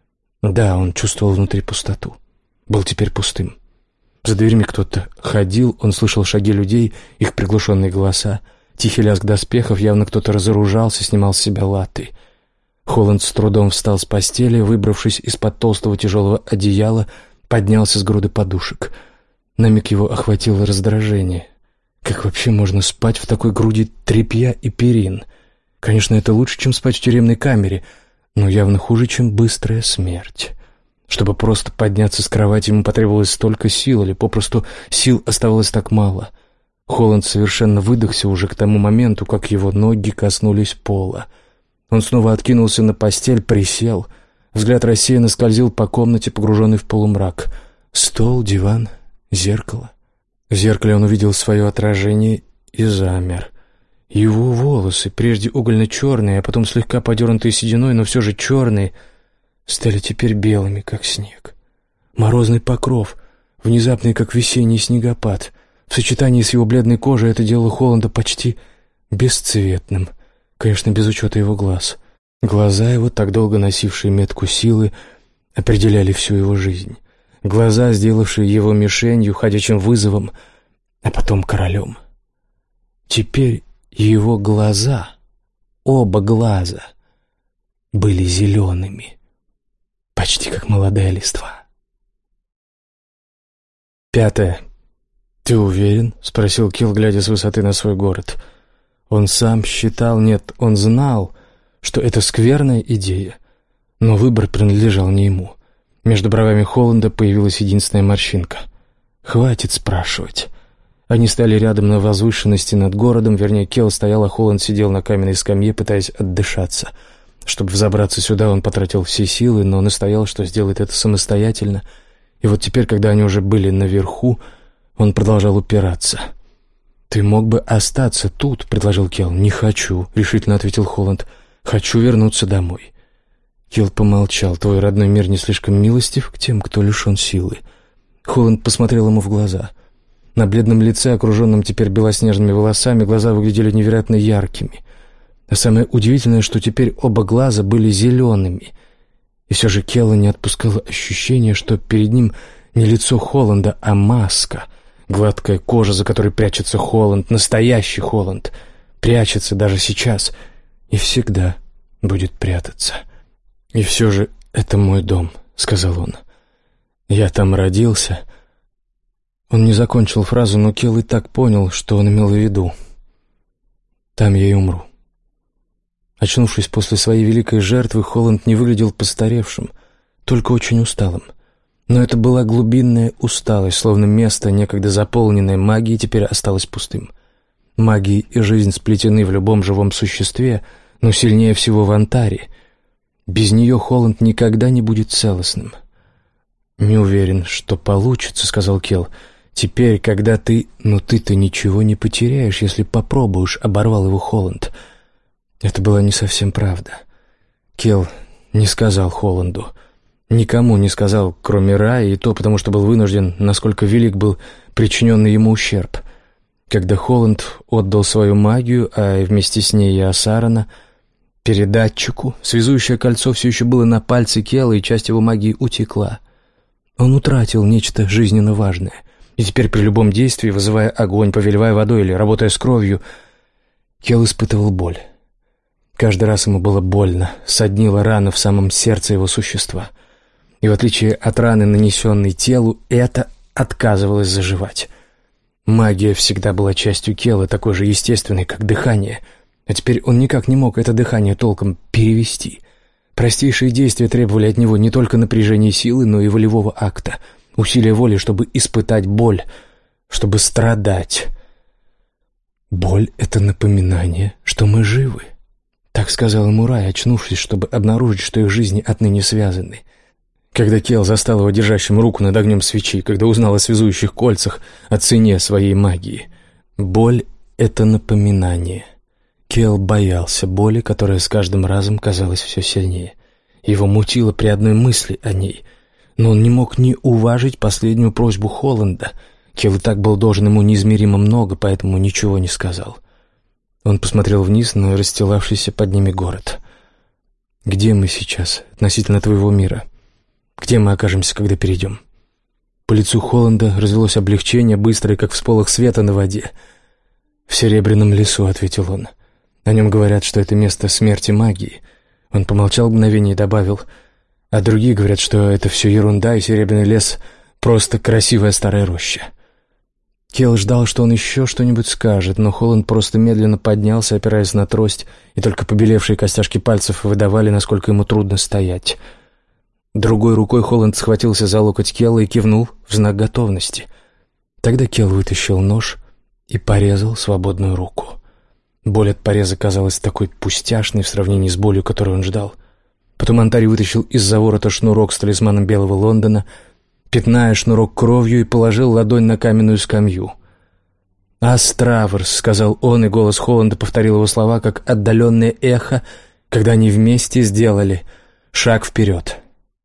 [SPEAKER 1] Да, он чувствовал внутри пустоту. Был теперь пустым. За дверьми кто-то ходил, он слышал шаги людей, их приглушенные голоса, тихий лязг доспехов, явно кто-то разоружался, снимал с себя латы. Холланд с трудом встал с постели, выбравшись из-под толстого тяжелого одеяла, поднялся с груды подушек. На миг его охватило раздражение. Как вообще можно спать в такой груди тряпья и перин? Конечно, это лучше, чем спать в тюремной камере, но явно хуже, чем быстрая смерть. Чтобы просто подняться с кровати, ему потребовалось столько сил, или попросту сил оставалось так мало. Холланд совершенно выдохся уже к тому моменту, как его ноги коснулись пола. Он снова откинулся на постель, присел. Взгляд рассеянно скользил по комнате, погруженный в полумрак. Стол, диван, зеркало. В зеркале он увидел свое отражение и замер. Его волосы, прежде угольно-черные, а потом слегка подернутые сединой, но все же черные, стали теперь белыми, как снег. Морозный покров, внезапный, как весенний снегопад. В сочетании с его бледной кожей это делало Холланда почти бесцветным, конечно, без учета его глаз. Глаза его, так долго носившие метку силы, определяли всю его жизнь. Глаза, сделавшие его мишенью, ходячим вызовом, а потом королем. Теперь его глаза оба глаза были зелеными, почти как молодая листва. Пятое. «Ты уверен?» — спросил Килл, глядя с высоты на свой город. Он сам считал, нет, он знал, что это скверная идея, но выбор принадлежал не ему. Между бровями Холланда появилась единственная морщинка. «Хватит спрашивать». Они стали рядом на возвышенности над городом, вернее, Килл стоял, а Холланд сидел на каменной скамье, пытаясь отдышаться. Чтобы взобраться сюда, он потратил все силы, но настоял, что сделает это самостоятельно. И вот теперь, когда они уже были наверху, он продолжал упираться. «Ты мог бы остаться тут», — предложил Килл. «Не хочу», — решительно ответил Холланд. «Хочу вернуться домой». Килл помолчал. «Твой родной мир не слишком милостив к тем, кто лишен силы». Холланд посмотрел ему в глаза. На бледном лице, окруженном теперь белоснежными волосами, глаза выглядели невероятно яркими. А самое удивительное, что теперь оба глаза были зелеными. И все же Килла не отпускало ощущение, что перед ним не лицо Холланда, а маска. Гладкая кожа, за которой прячется Холланд, настоящий Холланд, прячется даже сейчас и всегда будет прятаться. «И все же это мой дом», — сказал он. «Я там родился». Он не закончил фразу, но Килл и так понял, что он имел в виду. «Там я и умру». Очнувшись после своей великой жертвы, Холланд не выглядел постаревшим, только очень усталым. Но это была глубинная усталость, словно место, некогда заполненное магией, теперь осталось пустым. Магия и жизнь сплетены в любом живом существе, но сильнее всего в Антаре. Без нее Холланд никогда не будет целостным. «Не уверен, что получится», — сказал Килл. «Теперь, когда ты... Но ты-то ничего не потеряешь, если попробуешь», — оборвал его Холланд. Это была не совсем правда. Килл не сказал Холланду. Никому не сказал, кроме Рая, и то потому, что был вынужден, насколько велик был причиненный ему ущерб. Когда Холланд отдал свою магию, а вместе с ней и Асарана, передатчику, связующее кольцо все еще было на пальце Килла, и часть его магии утекла. Он утратил нечто жизненно важное, и теперь при любом действии, вызывая огонь, повелевая водой или работая с кровью, Килл испытывал боль. Каждый раз ему было больно, соднила рана в самом сердце его существа. И в отличие от раны, нанесенной телу, это отказывалось заживать. Магия всегда была частью Килла, такой же естественной, как дыхание, а теперь он никак не мог это дыхание толком перевести. Простейшие действия требовали от него не только напряжения силы, но и волевого акта, усилия воли, чтобы испытать боль, чтобы страдать. «Боль — это напоминание, что мы живы», — так сказал ему Рай, очнувшись, чтобы обнаружить, что их жизни отныне связаны. Когда Килл застал его держащим руку над огнем свечи, когда узнал о связующих кольцах, о цене своей магии. Боль — это напоминание. Килл боялся боли, которая с каждым разом казалась все сильнее. Его мутило при одной мысли о ней, но он не мог не уважить последнюю просьбу Холланда. Килл и так был должен ему неизмеримо много, поэтому ничего не сказал. Он посмотрел вниз на расстилавшийся под ними город. «Где мы сейчас относительно твоего мира? Где мы окажемся, когда перейдем?» По лицу Холланда разлилось облегчение, быстрое, как всполох света на воде. «В Серебряном лесу», — ответил он. «О нем говорят, что это место смерти магии». Он помолчал мгновение и добавил: «А другие говорят, что это все ерунда, и Серебряный лес — просто красивая старая роща». Килл ждал, что он еще что-нибудь скажет, но Холланд просто медленно поднялся, опираясь на трость, и только побелевшие костяшки пальцев выдавали, насколько ему трудно стоять. Другой рукой Холланд схватился за локоть Килла и кивнул в знак готовности. Тогда Килл вытащил нож и порезал свободную руку. Боль от пореза казалась такой пустяшной в сравнении с болью, которую он ждал. Потом Антари вытащил из-за ворота шнурок с талисманом Белого Лондона, пятная шнурок кровью, и положил ладонь на каменную скамью. «Астраверс», — сказал он, и голос Холланда повторил его слова, как отдаленное эхо, когда они вместе сделали шаг вперед.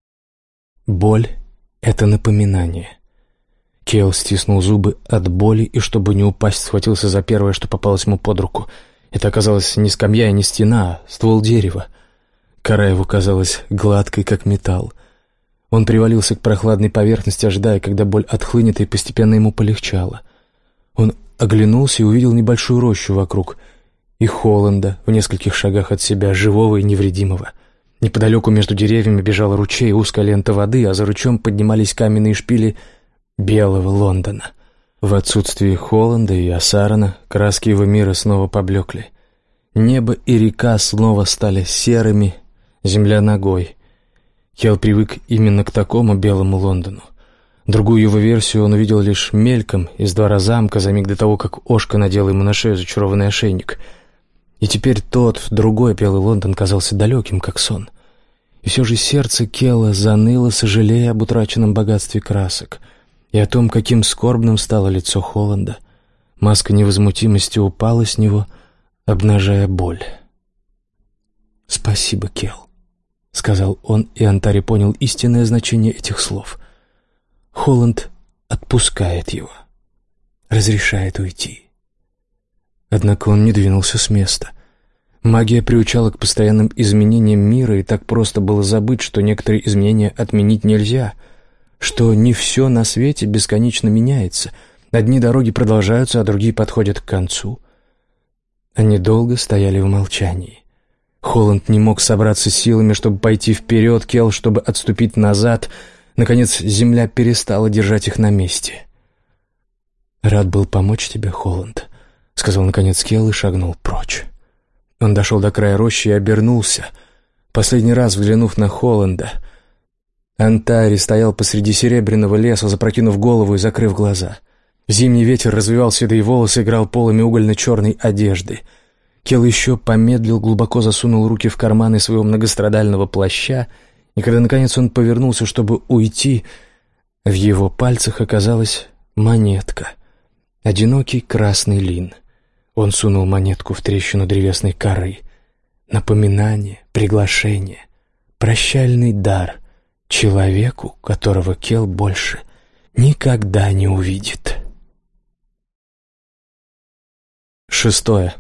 [SPEAKER 1] Боль — это напоминание. Килл стиснул зубы от боли и, чтобы не упасть, схватился за первое, что попалось ему под руку. Это оказалось не скамья и не стена, а ствол дерева. Кора его казалась гладкой, как металл. Он привалился к прохладной поверхности, ожидая, когда боль отхлынет, и постепенно ему полегчало. Он оглянулся и увидел небольшую рощу вокруг, и Холланда в нескольких шагах от себя, живого и невредимого. Неподалеку между деревьями бежал ручей, узкая лента воды, а за ручьем поднимались каменные шпили белого Лондона. В отсутствии Холланда и Осарана краски его мира снова поблекли. Небо и река снова стали серыми, земля ногой. Кел привык именно к такому белому Лондону. Другую его версию он увидел лишь мельком из двора замка за миг до того, как Ошка надела ему на шею зачарованный ошейник. И теперь тот, другой белый Лондон казался далеким, как сон. И все же сердце Кела заныло, сожалея об утраченном богатстве красок и о том, каким скорбным стало лицо Холланда. Маска невозмутимости упала с него, обнажая боль. «Спасибо, Кел», — сказал он, и Антари понял истинное значение этих слов. Холланд отпускает его, разрешает уйти. Однако он не двинулся с места. Магия приучала к постоянным изменениям мира, и так просто было забыть, что некоторые изменения отменить нельзя, что не все на свете бесконечно меняется. Одни дороги продолжаются, а другие подходят к концу. Они долго стояли в молчании. Холланд не мог собраться силами, чтобы пойти вперед, Кел, чтобы отступить назад. Наконец, земля перестала держать их на месте. «Рад был помочь тебе, Холланд», — сказал наконец Кел и шагнул прочь. Он дошел до края рощи и обернулся, последний раз взглянув на Холланда. Антари стоял посреди серебряного леса, запрокинув голову и закрыв глаза. Зимний ветер развивал седые волосы, играл полами угольно-черной одежды. Кел еще помедлил, глубоко засунул руки в карманы своего многострадального плаща, и когда, наконец, он повернулся, чтобы уйти, в его пальцах оказалась монетка. Одинокий красный лин. Он сунул монетку в трещину древесной коры. Напоминание, приглашение, прощальный дар человеку, которого Кел больше никогда не увидит. Шестое.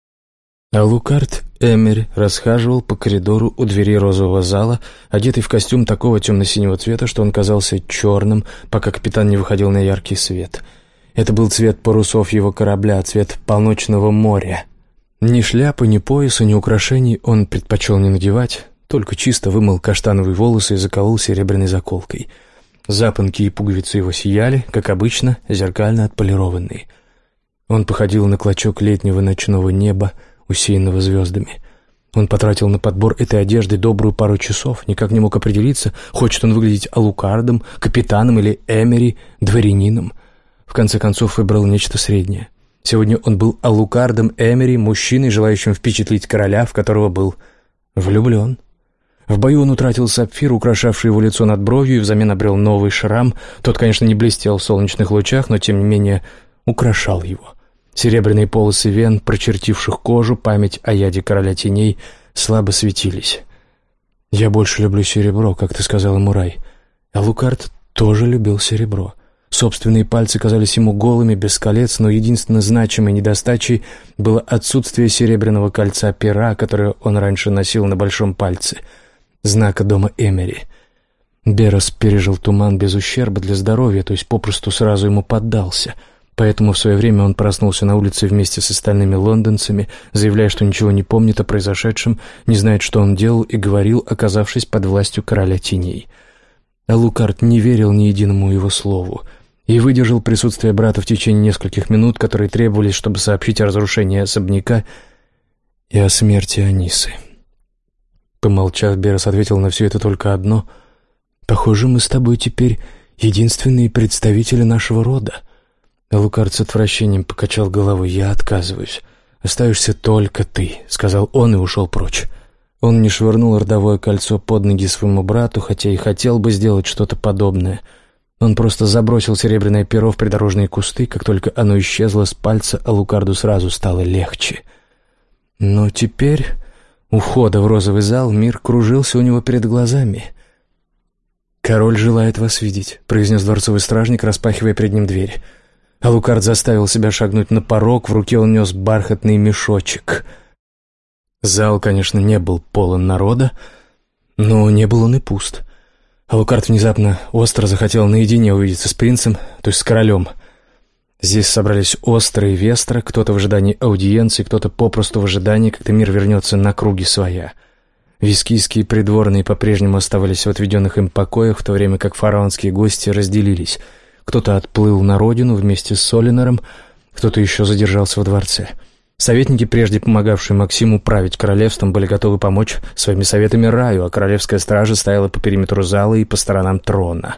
[SPEAKER 1] Алукард Эмери расхаживал по коридору у двери розового зала, одетый в костюм такого темно-синего цвета, что он казался черным, пока капитан не выходил на яркий свет. Это был цвет парусов его корабля, цвет полночного моря. Ни шляпы, ни пояса, ни украшений он предпочел не надевать, только чисто вымыл каштановые волосы и заколол серебряной заколкой. Запонки и пуговицы его сияли, как обычно, зеркально отполированные. Он походил на клочок летнего ночного неба, усеянного звездами. Он потратил на подбор этой одежды добрую пару часов, никак не мог определиться, хочет он выглядеть Алукардом, капитаном или Эмери, дворянином. В конце концов выбрал нечто среднее. Сегодня он был Алукардом Эмери, мужчиной, желающим впечатлить короля, в которого был влюблен. В бою он утратил сапфир, украшавший его лицо над бровью, и взамен обрел новый шрам. Тот, конечно, не блестел в солнечных лучах, но, тем не менее, украшал его. Серебряные полосы вен, прочертивших кожу, память о яде короля теней, слабо светились. «Я больше люблю серебро», как ты сказала, Мурай. Алукард тоже любил серебро. Собственные пальцы казались ему голыми, без колец, но единственно значимой недостачей было отсутствие серебряного кольца пера, которое он раньше носил на большом пальце, знака дома Эмери. Берос пережил туман без ущерба для здоровья, то есть попросту сразу ему поддался. Поэтому в свое время он проснулся на улице вместе с остальными лондонцами, заявляя, что ничего не помнит о произошедшем, не знает, что он делал, и говорил, оказавшись под властью короля теней. Алукард не верил ни единому его слову и выдержал присутствие брата в течение нескольких минут, которые требовались, чтобы сообщить о разрушении особняка и о смерти Анисы. Помолчав, Берос ответил на все это только одно: «Похоже, мы с тобой теперь единственные представители нашего рода». Алукард с отвращением покачал головой. «Я отказываюсь. Остаешься только ты», — сказал он и ушел прочь. Он не швырнул родовое кольцо под ноги своему брату, хотя и хотел бы сделать что-то подобное. Он просто забросил серебряное перо в придорожные кусты. Как только оно исчезло с пальца, Алукарду сразу стало легче. Но теперь, у входа в розовый зал, мир кружился у него перед глазами. «Король желает вас видеть», — произнес дворцовый стражник, распахивая перед ним дверь. Алукард заставил себя шагнуть на порог, в руке он нес бархатный мешочек. Зал, конечно, не был полон народа, но не был он и пуст. Алукард внезапно остро захотел наедине увидеться с принцем, то есть с королем. Здесь собрались Остро и Вестра, кто-то в ожидании аудиенции, кто-то попросту в ожидании, когда мир вернется на круги своя. Вискийские придворные по-прежнему оставались в отведенных им покоях, в то время как фараонские гости разделились. Кто-то отплыл на родину вместе с Солинором, кто-то еще задержался во дворце. Советники, прежде помогавшие Максиму править королевством, были готовы помочь своими советами Раю, а королевская стража стояла по периметру зала и по сторонам трона.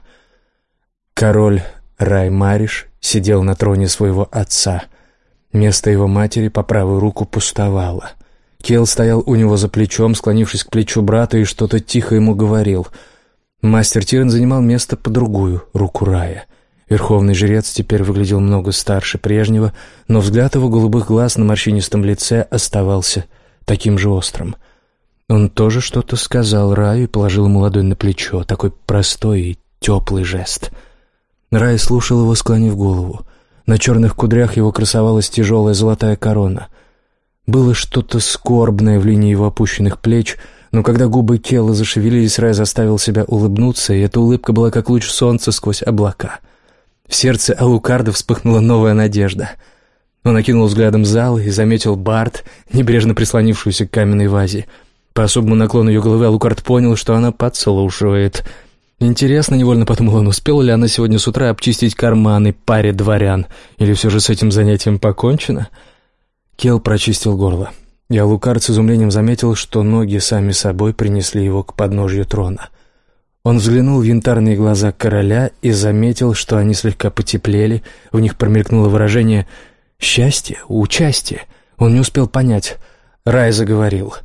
[SPEAKER 1] Король Рай-Мариш сидел на троне своего отца. Место его матери по правую руку пустовало. Кел стоял у него за плечом, склонившись к плечу брата, и что-то тихо ему говорил. Мастер Тиран занимал место по другую руку Рая. Верховный жрец теперь выглядел много старше прежнего, но взгляд его голубых глаз на морщинистом лице оставался таким же острым. Он тоже что-то сказал Раю и положил ему ладонь на плечо, такой простой и теплый жест. Рай слушал его, склонив голову. На черных кудрях его красовалась тяжелая золотая корона. Было что-то скорбное в линии его опущенных плеч, но когда губы Келла зашевелились, Рай заставил себя улыбнуться, и эта улыбка была как луч солнца сквозь облака. В сердце Алукарда вспыхнула новая надежда. Он окинул взглядом зал и заметил Барт, небрежно прислонившуюся к каменной вазе. По особому наклону ее головы Алукард понял, что она подслушивает. Интересно, невольно подумал он, успела ли она сегодня с утра обчистить карманы паре дворян, или все же с этим занятием покончено? Кел прочистил горло, и Алукард с изумлением заметил, что ноги сами собой принесли его к подножью трона. Он взглянул в янтарные глаза короля и заметил, что они слегка потеплели, в них промелькнуло выражение счастья, участия. Он не успел понять. Рай заговорил.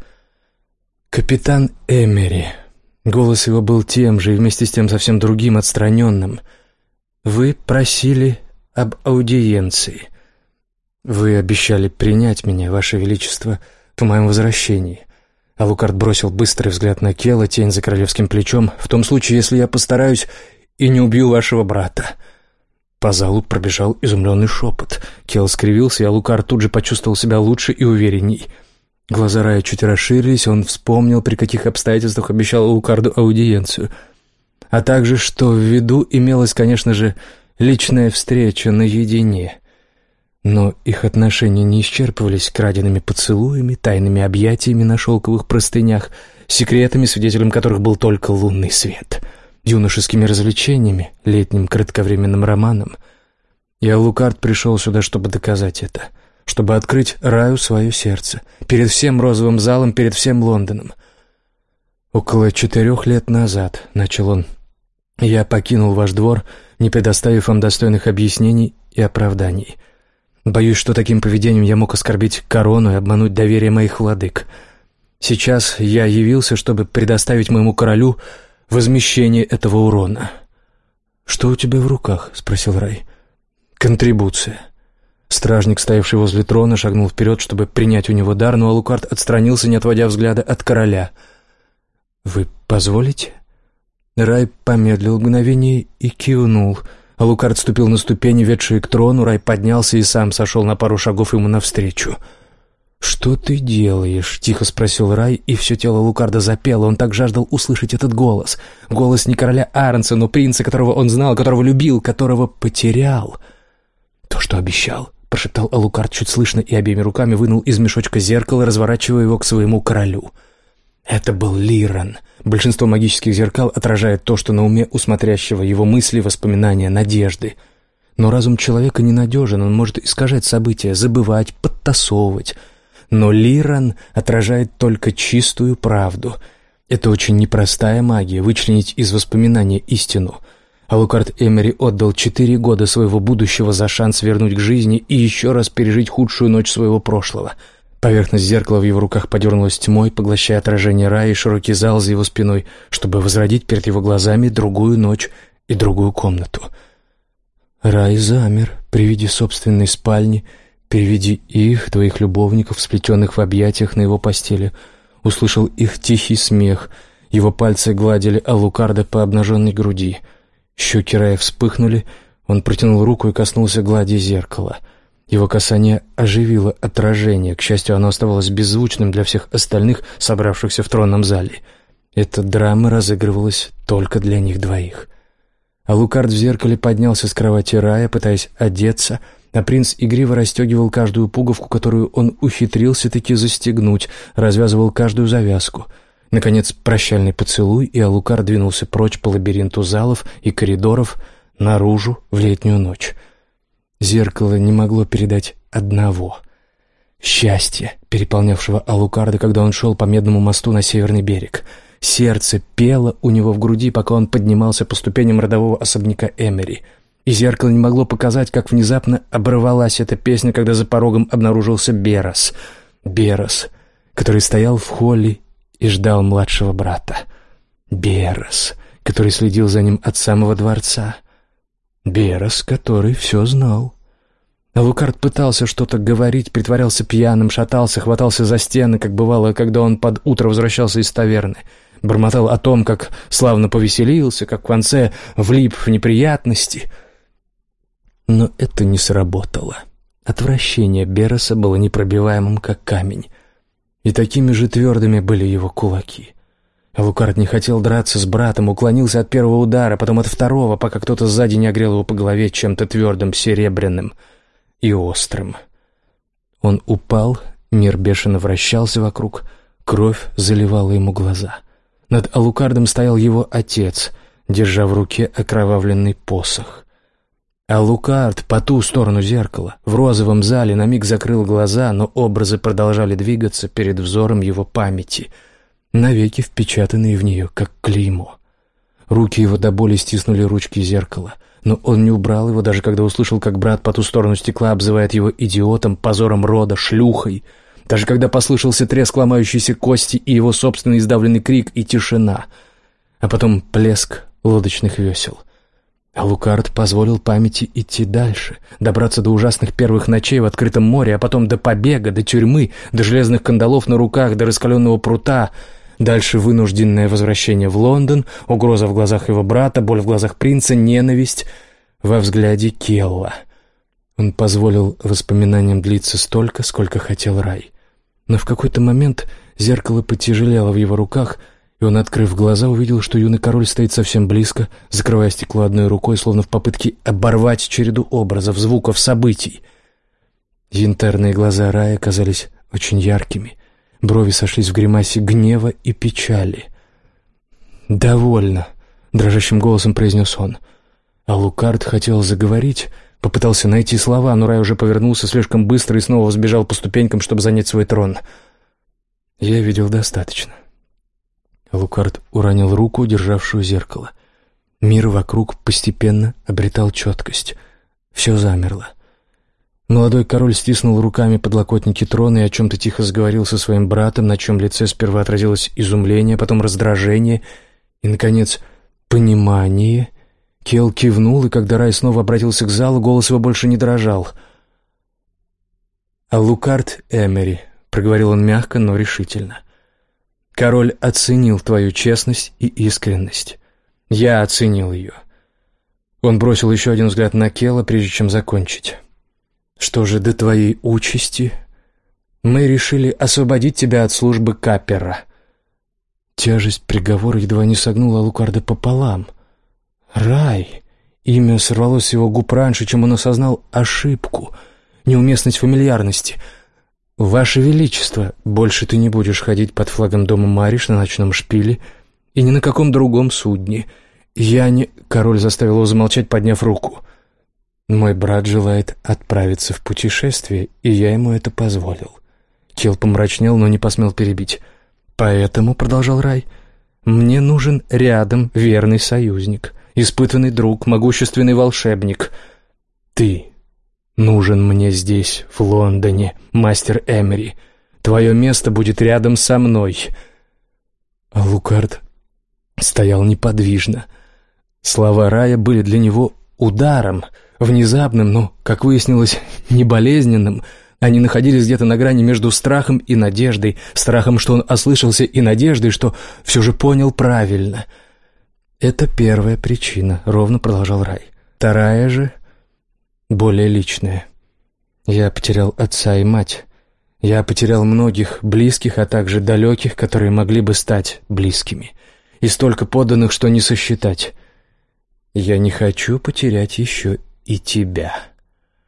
[SPEAKER 1] «Капитан Эмери». Голос его был тем же и вместе с тем совсем другим, отстраненным. «Вы просили об аудиенции. Вы обещали принять меня, Ваше Величество, по моем возвращении». Алукард бросил быстрый взгляд на Келла, тень за королевским плечом. «В том случае, если я постараюсь и не убью вашего брата». По залу пробежал изумленный шепот. Келл скривился, и Алукард тут же почувствовал себя лучше и уверенней. Глаза Рая чуть расширились, он вспомнил, при каких обстоятельствах обещал Алукарду аудиенцию. А также, что в виду имелась, конечно же, личная встреча наедине. Но их отношения не исчерпывались краденными поцелуями, тайными объятиями на шелковых простынях, секретами, свидетелем которых был только лунный свет, юношескими развлечениями, летним кратковременным романом. И Алукард пришел сюда, чтобы доказать это, чтобы открыть Раю свое сердце, перед всем розовым залом, перед всем Лондоном. «Около четырех лет назад», — начал он, — «я покинул ваш двор, не предоставив вам достойных объяснений и оправданий. Боюсь, что таким поведением я мог оскорбить корону и обмануть доверие моих владык. Сейчас я явился, чтобы предоставить моему королю возмещение этого урона». «Что у тебя в руках?» — спросил Рай. «Контрибуция». Стражник, стоявший возле трона, шагнул вперед, чтобы принять у него дар, но Алукард отстранился, не отводя взгляда от короля. «Вы позволите?» Рай помедлил мгновение и кивнул. Алукард ступил на ступени, ведшие к трону. Рай поднялся и сам сошел на пару шагов ему навстречу. «Что ты делаешь?» — тихо спросил Рай, и все тело Алукарда запело. Он так жаждал услышать этот голос. Голос не короля Арнса, но принца, которого он знал, которого любил, которого потерял. «То, что обещал», — прошептал Алукард чуть слышно и обеими руками вынул из мешочка зеркало, разворачивая его к своему королю. Это был Лиран. Большинство магических зеркал отражает то, что на уме у смотрящего, его мысли, воспоминания, надежды. Но разум человека ненадежен, он может искажать события, забывать, подтасовывать. Но Лиран отражает только чистую правду. Это очень непростая магия — вычленить из воспоминания истину. Алукард Эмери отдал четыре года своего будущего за шанс вернуть к жизни и еще раз пережить худшую ночь своего прошлого. Поверхность зеркала в его руках подернулась тьмой, поглощая отражение Рая и широкий зал за его спиной, чтобы возродить перед его глазами другую ночь и другую комнату. Рай замер при виде собственной спальни, при виде их, двоих любовников, сплетенных в объятиях на его постели. Услышал их тихий смех, его пальцы гладили Алукарда по обнаженной груди. Щеки Рая вспыхнули, он протянул руку и коснулся глади зеркала. Его касание оживило отражение, к счастью, оно оставалось беззвучным для всех остальных, собравшихся в тронном зале. Эта драма разыгрывалась только для них двоих. Алукард в зеркале поднялся с кровати Рая, пытаясь одеться, а принц игриво расстегивал каждую пуговку, которую он ухитрился-таки застегнуть, развязывал каждую завязку. Наконец, прощальный поцелуй, и Алукард двинулся прочь по лабиринту залов и коридоров наружу в летнюю ночь. Зеркало не могло передать одного — счастья, переполнявшего Алукарда, когда он шел по Медному мосту на северный берег. Сердце пело у него в груди, пока он поднимался по ступеням родового особняка Эмери. И зеркало не могло показать, как внезапно оборвалась эта песня, когда за порогом обнаружился Берос. Берос, который стоял в холле и ждал младшего брата. Берос, который следил за ним от самого дворца. Берос, который все знал. Алукард пытался что-то говорить, притворялся пьяным, шатался, хватался за стены, как бывало, когда он под утро возвращался из таверны. Бормотал о том, как славно повеселился, как в конце влип в неприятности. Но это не сработало. Отвращение Бероса было непробиваемым, как камень. И такими же твердыми были его кулаки. Алукард не хотел драться с братом, уклонился от первого удара, потом от второго, пока кто-то сзади не огрел его по голове чем-то твердым, серебряным и острым. Он упал, мир бешено вращался вокруг, кровь заливала ему глаза. Над Алукардом стоял его отец, держа в руке окровавленный посох. Алукард по ту сторону зеркала, в розовом зале, на миг закрыл глаза, но образы продолжали двигаться перед взором его памяти, навеки впечатанные в нее, как клеймо. Руки его до боли стиснули ручки зеркала, но он не убрал его, даже когда услышал, как брат по ту сторону стекла обзывает его идиотом, позором рода, шлюхой, даже когда послышался треск ломающейся кости и его собственный издавленный крик и тишина, а потом плеск лодочных весел. Алукард позволил памяти идти дальше, добраться до ужасных первых ночей в открытом море, а потом до побега, до тюрьмы, до железных кандалов на руках, до раскаленного прута. Дальше вынужденное возвращение в Лондон, угроза в глазах его брата, боль в глазах принца, ненависть во взгляде Келла. Он позволил воспоминаниям длиться столько, сколько хотел рай. Но в какой-то момент зеркало потяжелело в его руках, и он, открыв глаза, увидел, что юный король стоит совсем близко, закрывая стекло одной рукой, словно в попытке оборвать череду образов, звуков, событий. Янтарные глаза рая казались очень яркими, брови сошлись в гримасе гнева и печали. «Довольно», — дрожащим голосом произнес он. Алукард хотел заговорить, попытался найти слова, но рай уже повернулся слишком быстро и снова взбежал по ступенькам, чтобы занять свой трон. «Я видел достаточно». Алукард уронил руку, державшую зеркало. Мир вокруг постепенно обретал четкость. Все замерло. Молодой король стиснул руками подлокотники трона и о чем-то тихо заговорил со своим братом, на чем лице сперва отразилось изумление, потом раздражение и, наконец, понимание. Келл кивнул, и когда рай снова обратился к залу, голос его больше не дрожал. «Алукард Эмери», — проговорил он мягко, но решительно, — «король оценил твою честность и искренность. Я оценил ее». Он бросил еще один взгляд на Келла, прежде чем закончить. «Что же до твоей участи? Мы решили освободить тебя от службы капера». Тяжесть приговора едва не согнула Алукарда пополам. «Рай!» Имя сорвалось с его губ раньше, чем он осознал ошибку, неуместность фамильярности. «Ваше Величество, больше ты не будешь ходить под флагом дома Мариш на ночном шпиле и ни на каком другом судне. Я не...» Король заставил его замолчать, подняв руку. «Мой брат желает отправиться в путешествие, и я ему это позволил». Келл помрачнел, но не посмел перебить. «Поэтому, — продолжал Рай, — мне нужен рядом верный союзник, испытанный друг, могущественный волшебник. Ты нужен мне здесь, в Лондоне, мастер Эмери. Твое место будет рядом со мной». Алукард стоял неподвижно. Слова Рая были для него ударом, внезапным, но, как выяснилось, не болезненным. Они находились где-то на грани между страхом и надеждой, страхом, что он ослышался, и надеждой, что все же понял правильно. «Это первая причина», — ровно продолжал Рай. «Вторая же более личная. Я потерял отца и мать. Я потерял многих близких, а также далеких, которые могли бы стать близкими. И столько подданных, что не сосчитать. Я не хочу потерять еще и тебя».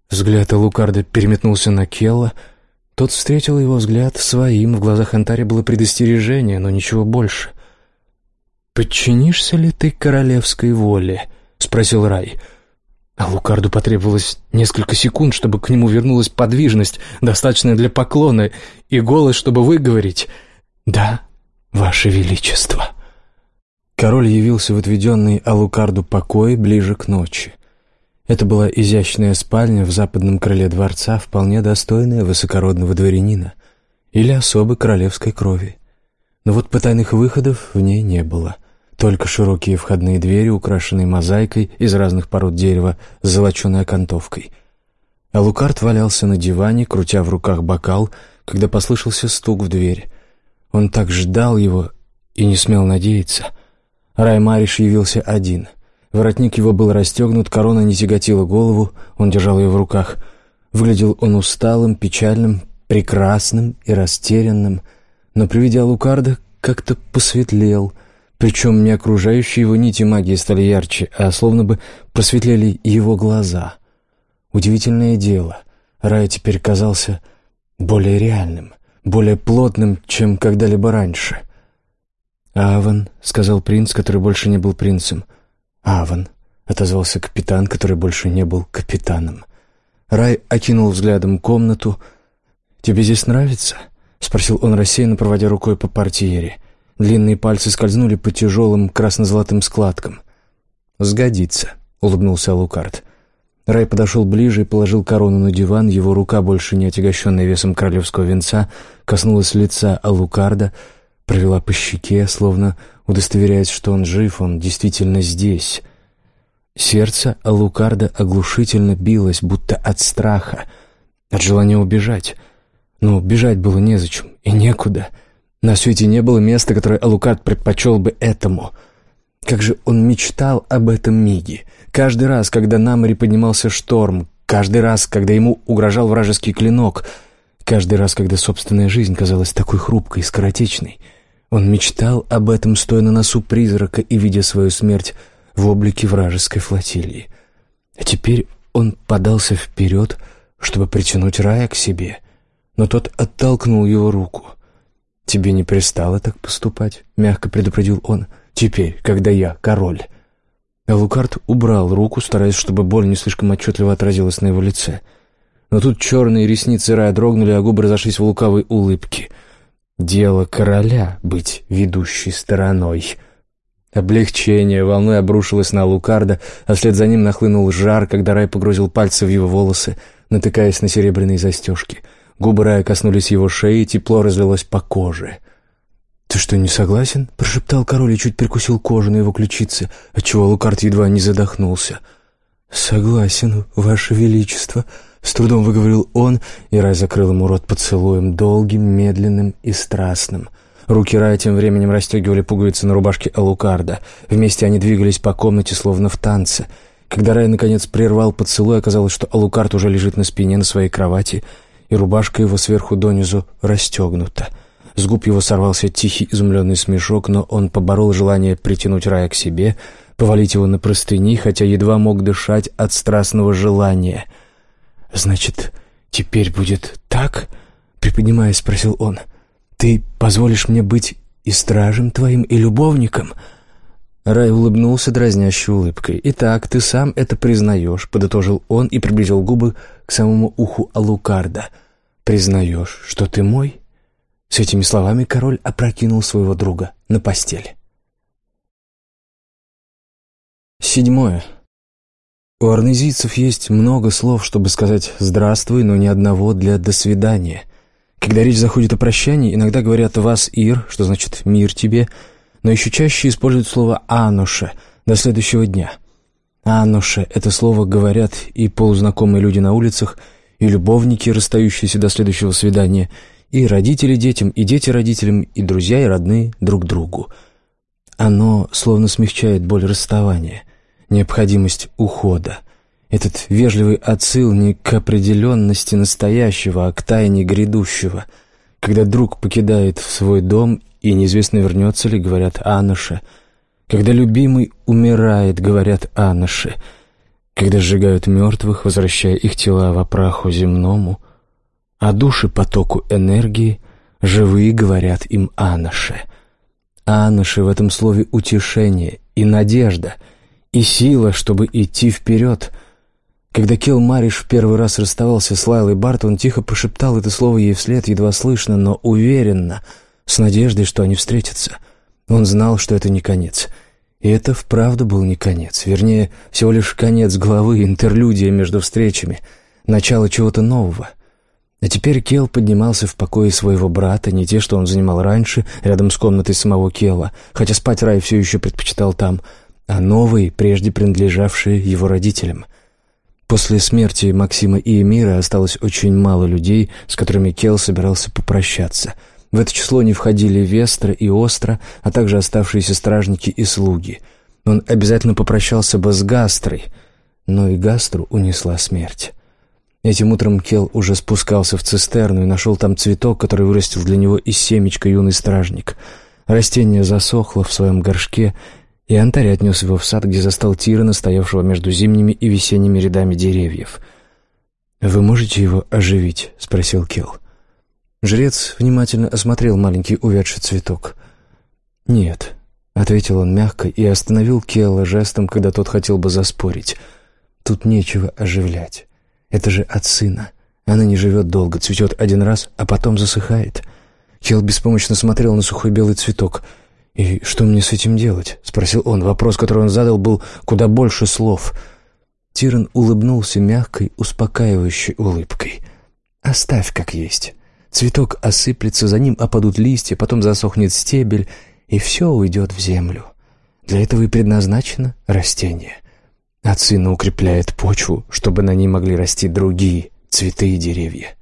[SPEAKER 1] Взгляд Алукарда переметнулся на Келла. Тот встретил его взгляд своим. В глазах Антари было предостережение, но ничего больше. «Подчинишься ли ты королевской воле?» — спросил Рай. Алукарду потребовалось несколько секунд, чтобы к нему вернулась подвижность, достаточная для поклона, и голос, чтобы выговорить «Да, ваше величество». Король явился в отведенный Алукарду покой ближе к ночи. Это была изящная спальня в западном крыле дворца, вполне достойная высокородного дворянина или особы королевской крови. Но вот потайных выходов в ней не было. Только широкие входные двери, украшенные мозаикой из разных пород дерева с золоченой окантовкой. Алукард валялся на диване, крутя в руках бокал, когда послышался стук в дверь. Он так ждал его и не смел надеяться. Рай Мариш явился один. Воротник его был расстегнут, корона не тяготила голову, он держал ее в руках. Выглядел он усталым, печальным, прекрасным и растерянным, но при виде Алукарда как-то посветлел. Причем не окружающие его нити магии стали ярче, а словно бы просветлели его глаза. Удивительное дело, Рай теперь казался более реальным, более плотным, чем когда-либо раньше. «Аван», — сказал принц, который больше не был принцем. «Аван», — отозвался капитан, который больше не был капитаном. Рай окинул взглядом комнату. «Тебе здесь нравится?» — спросил он рассеянно, проводя рукой по портьере. Длинные пальцы скользнули по тяжелым красно-золотым складкам. «Сгодится», — улыбнулся Алукард. Рай подошел ближе и положил корону на диван. Его рука, больше не отягощенная весом королевского венца, коснулась лица Алукарда, провела по щеке, словно удостоверяясь, что он жив, он действительно здесь. Сердце Алукарда оглушительно билось, будто от страха, от желания убежать. Но бежать было незачем и некуда. На свете не было места, которое Алукард предпочел бы этому. Как же он мечтал об этом миге. Каждый раз, когда на море поднимался шторм, каждый раз, когда ему угрожал вражеский клинок, каждый раз, когда собственная жизнь казалась такой хрупкой и скоротечной, он мечтал об этом, стоя на носу призрака и видя свою смерть в облике вражеской флотилии. А теперь он подался вперед, чтобы притянуть Рая к себе, но тот оттолкнул его руку. «Тебе не пристало так поступать», — мягко предупредил он. «Теперь, когда я король». Алукард убрал руку, стараясь, чтобы боль не слишком отчетливо отразилась на его лице. Но тут черные ресницы Рая дрогнули, а губы разошлись в лукавой улыбке. «Дело короля — быть ведущей стороной». Облегчение волной обрушилось на Алукарда, а вслед за ним нахлынул жар, когда Рай погрузил пальцы в его волосы, натыкаясь на серебряные застежки. Губы Рая коснулись его шеи, тепло разлилось по коже. «Ты что, не согласен?» — прошептал король и чуть прикусил кожу на его ключице, отчего Алукард едва не задохнулся. «Согласен, ваше величество», — с трудом выговорил он, и Рай закрыл ему рот поцелуем, долгим, медленным и страстным. Руки Рая тем временем расстегивали пуговицы на рубашке Алукарда. Вместе они двигались по комнате, словно в танце. Когда Рай наконец прервал поцелуй, оказалось, что Алукард уже лежит на спине на своей кровати, и рубашка его сверху донизу расстегнута. С губ его сорвался тихий изумленный смешок, но он поборол желание притянуть Рая к себе, повалить его на простыни, хотя едва мог дышать от страстного желания. «Значит, теперь будет так?» — приподнимаясь, спросил он. «Ты позволишь мне быть и стражем твоим, и любовником?» Рай улыбнулся дразнящей улыбкой. «Итак, ты сам это признаешь», — подытожил он и приблизил губы к самому уху Алукарда. «Признаешь, что ты мой?» С этими словами король опрокинул своего друга на постель. Седьмое. У арнезийцев есть много слов, чтобы сказать «здравствуй», но ни одного для «до свидания». Когда речь заходит о прощании, иногда говорят «вас ир», что значит «мир тебе», но еще чаще используют слово «аноше» — «до следующего дня». «Аноше» — это слово говорят и полузнакомые люди на улицах, и любовники, расстающиеся до следующего свидания, и родители детям, и дети родителям, и друзья, и родные друг другу. Оно словно смягчает боль расставания, необходимость ухода. Этот вежливый отсыл не к определенности настоящего, а к тайне грядущего. Когда друг покидает свой дом, и неизвестно, вернется ли, говорят «аноше». Когда любимый умирает, говорят «аноше». когда сжигают мертвых, возвращая их тела во праху земному, а души потоку энергии, живые говорят им «Аноше». «Аноше» в этом слове утешение и надежда, и сила, чтобы идти вперед. Когда Кел Мариш в первый раз расставался с Лайлой Барт, он тихо прошептал это слово ей вслед, едва слышно, но уверенно, с надеждой, что они встретятся. Он знал, что это не конец. И это вправду был не конец. Вернее, всего лишь конец главы, интерлюдия между встречами, начало чего-то нового. А теперь Кел поднимался в покое своего брата, не те, что он занимал раньше, рядом с комнатой самого Кела, хотя спать Рай все еще предпочитал там, а новые, прежде принадлежавшие его родителям. После смерти Максима и Эмира осталось очень мало людей, с которыми Кел собирался попрощаться. В это число не входили Вестра и Остра, а также оставшиеся стражники и слуги. Он обязательно попрощался бы с Гастрой, но и Гастру унесла смерть. Этим утром Кел уже спускался в цистерну и нашел там цветок, который вырастил для него из семечка юный стражник. Растение засохло в своем горшке, и Антарь отнес его в сад, где застал Тирана, стоявшего между зимними и весенними рядами деревьев. «Вы можете его оживить?» — спросил Кел. Жрец внимательно осмотрел маленький увядший цветок. «Нет», — ответил он мягко и остановил Келла жестом, когда тот хотел бы заспорить. «Тут нечего оживлять. Это же от сына. Она не живет долго, цветет один раз, а потом засыхает». Кел беспомощно смотрел на сухой белый цветок. «И что мне с этим делать?» — спросил он. Вопрос, который он задал, был куда больше слов. Тиран улыбнулся мягкой, успокаивающей улыбкой. «Оставь как есть. Цветок осыплется, за ним опадут листья, потом засохнет стебель, и все уйдет в землю. Для этого и предназначено растение. От сына укрепляет почву, чтобы на ней могли расти другие цветы и деревья».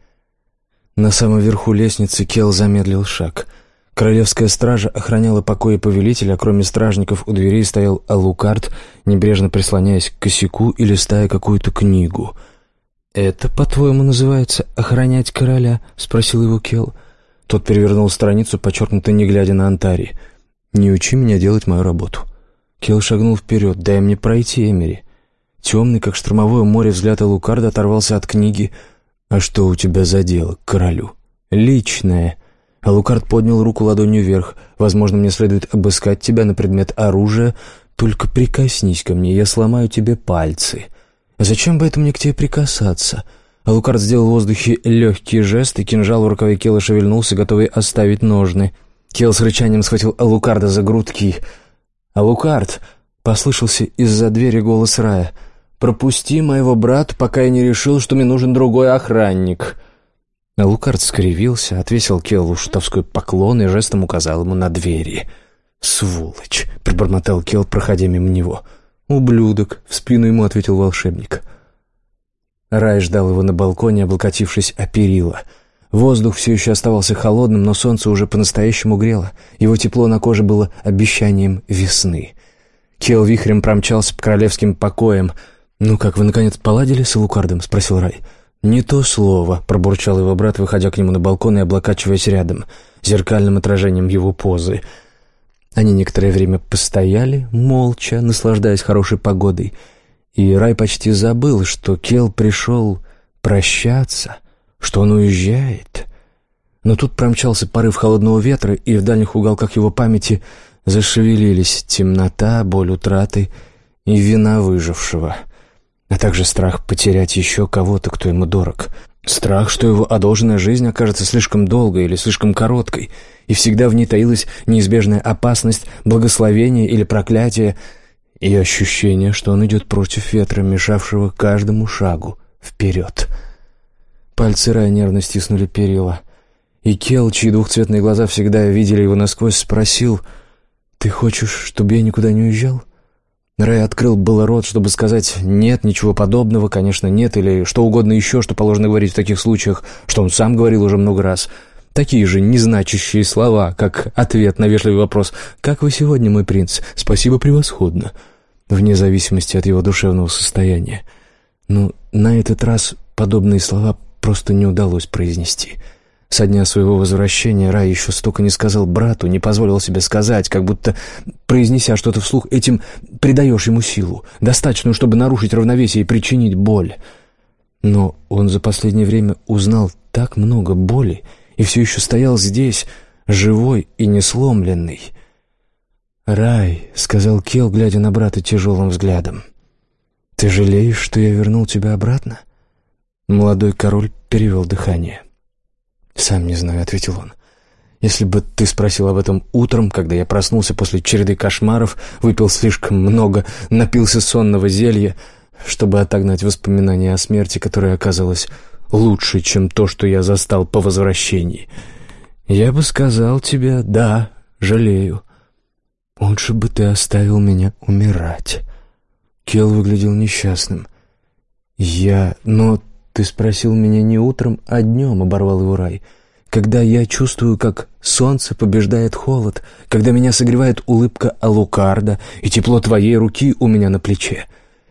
[SPEAKER 1] На самом верху лестницы Кел замедлил шаг. Королевская стража охраняла покои повелителя, а кроме стражников у дверей стоял Алукард, небрежно прислоняясь к косяку и листая какую-то книгу. «Это, по-твоему, называется охранять короля?» — спросил его Кел. Тот перевернул страницу, подчеркнуто не глядя на Антари. «Не учи меня делать мою работу». Кел шагнул вперед. «Дай мне пройти, Эмери». Темный, как штормовое море, взгляд Алукарда оторвался от книги. «А что у тебя за дело к королю?» «Личное». Алукард поднял руку ладонью вверх. «Возможно, мне следует обыскать тебя на предмет оружия. Только прикоснись ко мне, я сломаю тебе пальцы». «Зачем бы это мне к тебе прикасаться?» Алукард сделал в воздухе легкий жест, и кинжал в рукаве Кела шевельнулся, готовый оставить ножны. Кел с рычанием схватил Алукарда за грудки. «Алукард!» — послышался из-за двери голос Рая. «Пропусти моего брата, пока я не решил, что мне нужен другой охранник». Алукард скривился, отвесил Келлу шутовской поклон и жестом указал ему на двери. «Сволочь!» — пробормотал Келл, проходя мимо него. «Ублюдок!» — в спину ему ответил волшебник. Рай ждал его на балконе, облокотившись о перила. Воздух все еще оставался холодным, но солнце уже по-настоящему грело. Его тепло на коже было обещанием весны. Келл вихрем промчался по королевским покоям. «Ну как, вы наконец поладили с Алукардом?» — спросил Рай. «Не то слово», — пробурчал его брат, выходя к нему на балкон и облокачиваясь рядом, зеркальным отражением его позы. Они некоторое время постояли, молча, наслаждаясь хорошей погодой, и Рай почти забыл, что Кел пришел прощаться, что он уезжает. Но тут промчался порыв холодного ветра, и в дальних уголках его памяти зашевелились темнота, боль утраты и вина выжившего, а также страх потерять еще кого-то, кто ему дорог. Страх, что его одолженная жизнь окажется слишком долгой или слишком короткой, и всегда в ней таилась неизбежная опасность, благословение или проклятие, и ощущение, что он идет против ветра, мешавшего каждому шагу вперед. Пальцы Рая нервно стиснули перила, и Кел, чьи двухцветные глаза всегда видели его насквозь, спросил: «Ты хочешь, чтобы я никуда не уезжал?» Рай открыл было рот, чтобы сказать «нет, ничего подобного, конечно, нет», или что угодно еще, что положено говорить в таких случаях, что он сам говорил уже много раз. Такие же незначащие слова, как ответ на вежливый вопрос «Как вы сегодня, мой принц? Спасибо, превосходно», вне зависимости от его душевного состояния. Но на этот раз подобные слова просто не удалось произнести. Со дня своего возвращения Рай еще столько не сказал брату, не позволил себе сказать, как будто, произнеся что-то вслух, этим придаешь ему силу, достаточную, чтобы нарушить равновесие и причинить боль. Но он за последнее время узнал так много боли и все еще стоял здесь, живой и несломленный. «Рай», — сказал Кел, глядя на брата тяжелым взглядом, — «ты жалеешь, что я вернул тебя обратно?» Молодой король перевел дыхание. «Сам не знаю», — ответил он. «Если бы ты спросил об этом утром, когда я проснулся после череды кошмаров, выпил слишком много, напился сонного зелья, чтобы отогнать воспоминания о смерти, которая оказалась лучше, чем то, что я застал по возвращении, я бы сказал тебе: да, жалею. Лучше бы ты оставил меня умирать». Кел выглядел несчастным. «Я... но ты спросил меня не утром, а днем», — оборвал его Рай. «Когда я чувствую, как солнце побеждает холод, когда меня согревает улыбка Алукарда и тепло твоей руки у меня на плече.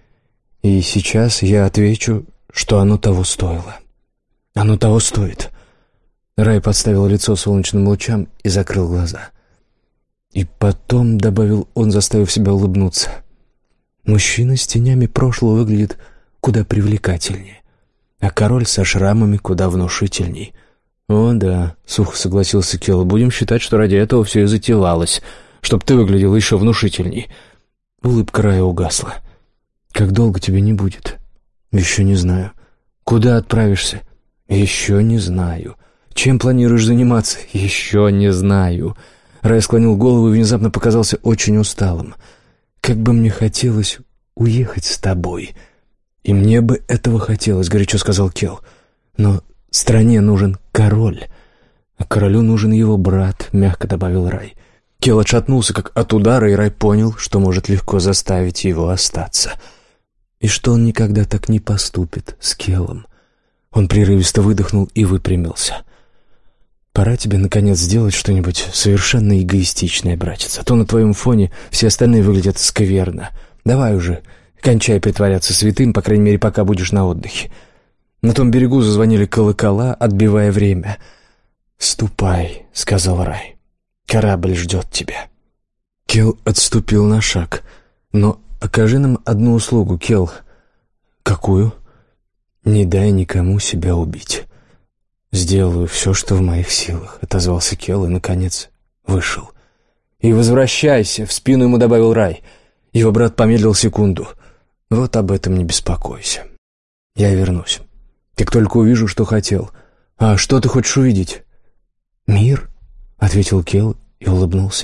[SPEAKER 1] И сейчас я отвечу, что оно того стоило. Оно того стоит». Рай подставил лицо солнечным лучам и закрыл глаза. «И потом», — добавил он, заставив себя улыбнуться, — «мужчина с тенями прошлого выглядит куда привлекательнее, а король со шрамами куда внушительней». «О, да», — сухо согласился Кел, — «будем считать, что ради этого все и затевалось, чтоб ты выглядел еще внушительней». Улыбка Рая угасла. «Как долго тебя не будет?» «Еще не знаю». «Куда отправишься?» «Еще не знаю». «Чем планируешь заниматься?» «Еще не знаю». Рай склонил голову и внезапно показался очень усталым. «Как бы мне хотелось уехать с тобой». «И мне бы этого хотелось», — горячо сказал Кел. «Но стране нужен король, а королю нужен его брат», — мягко добавил Рай. Кел отшатнулся, как от удара, и Рай понял, что может легко заставить его остаться. И что он никогда так не поступит с Келом. Он прерывисто выдохнул и выпрямился. «Пора тебе, наконец, сделать что-нибудь совершенно эгоистичное, братец, а то на твоем фоне все остальные выглядят скверно. Давай уже, кончай притворяться святым, по крайней мере, пока будешь на отдыхе». На том берегу зазвонили колокола, отбивая время. «Ступай», — сказал Рай, — «корабль ждет тебя». Кел отступил на шаг. «Но окажи нам одну услугу, Кел». «Какую?» «Не дай никому себя убить». «Сделаю все, что в моих силах», — отозвался Кел и, наконец, вышел. «И возвращайся», — в спину ему добавил Рай. Его брат помедлил секунду. «Вот об этом не беспокойся. Я вернусь. Как только увижу, что хотел. А что ты хочешь увидеть?» «Мир», — ответил Кел и улыбнулся.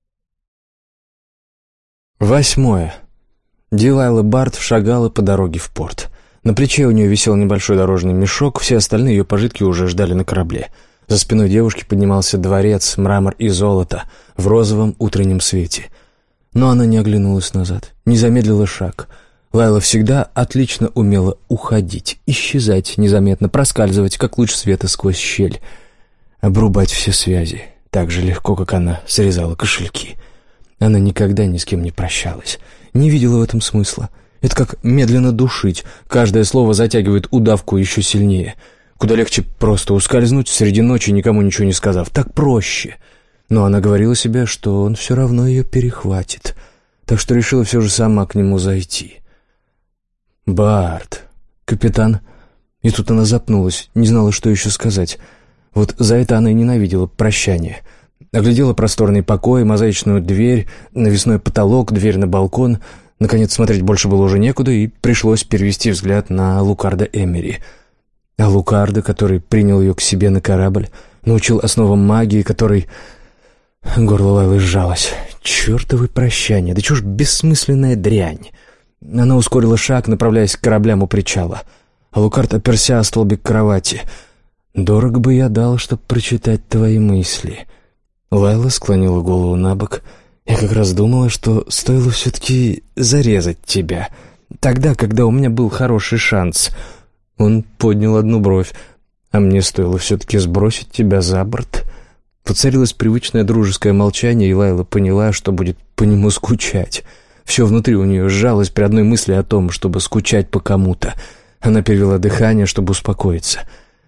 [SPEAKER 1] Восьмое. Дилайла Барт шагала по дороге в порт. На плече у нее висел небольшой дорожный мешок, все остальные ее пожитки уже ждали на корабле. За спиной девушки поднимался дворец, мрамор и золото в розовом утреннем свете. Но она не оглянулась назад, не замедлила шаг. Лайла всегда отлично умела уходить, исчезать незаметно, проскальзывать, как луч света сквозь щель, обрубать все связи, так же легко, как она срезала кошельки. Она никогда ни с кем не прощалась, не видела в этом смысла. Это как медленно душить, каждое слово затягивает удавку еще сильнее. Куда легче просто ускользнуть среди ночи, никому ничего не сказав, так проще. Но она говорила себе, что он все равно ее перехватит, так что решила все же сама к нему зайти. «Барт, капитан...» И тут она запнулась, не знала, что еще сказать. Вот за это она и ненавидела прощание. Оглядела просторный покой, мозаичную дверь, навесной потолок, дверь на балкон. Наконец, смотреть больше было уже некуда, и пришлось перевести взгляд на Алукарда Эмери. Алукарда, который принял ее к себе на корабль, научил основам магии, который... Горло Лайлы сжалось. «Чертовы прощания! Да чушь бессмысленная дрянь!» Она ускорила шаг, направляясь к кораблям у причала. Алукард оперся о столбик кровати. «Дорого бы я дал, чтобы прочитать твои мысли». Лайла склонила голову на бок. «Я как раз думала, что стоило все-таки зарезать тебя. Тогда, когда у меня был хороший шанс». Он поднял одну бровь. «А мне стоило все-таки сбросить тебя за борт». Воцарилось привычное дружеское молчание, и Лайла поняла, что будет по нему скучать. Все внутри у нее сжалось при одной мысли о том, чтобы скучать по кому-то. Она перевела дыхание, чтобы успокоиться.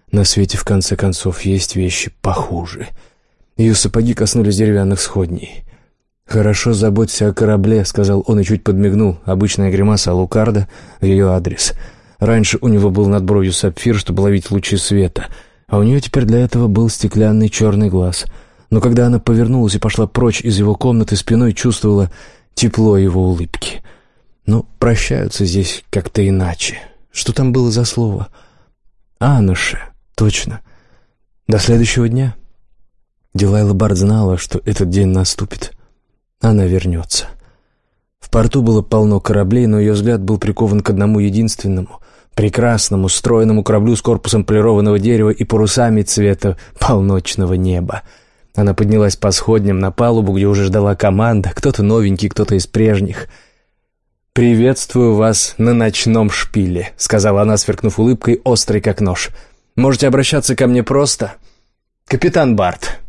[SPEAKER 1] На свете, в конце концов, есть вещи похуже. Ее сапоги коснулись деревянных сходней. «Хорошо заботься о корабле», — сказал он и чуть подмигнул. Обычная гримаса Алукарда в ее адрес. Раньше у него был над бровью сапфир, чтобы ловить лучи света, а у нее теперь для этого был стеклянный черный глаз. Но когда она повернулась и пошла прочь из его комнаты, спиной чувствовала тепло его улыбки. Но прощаются здесь как-то иначе. Что там было за слово? «Ануше», точно. До следующего дня. Дилайла Бард знала, что этот день наступит. Она вернется. В порту было полно кораблей, но ее взгляд был прикован к одному единственному, прекрасному, стройному кораблю с корпусом полированного дерева и парусами цвета полночного неба. Она поднялась по сходням на палубу, где уже ждала команда, кто-то новенький, кто-то из прежних. «Приветствую вас на ночном шпиле», — сказала она, сверкнув улыбкой, острой как нож. «Можете обращаться ко мне просто. Капитан Бард».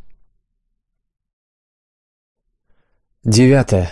[SPEAKER 1] Девятое.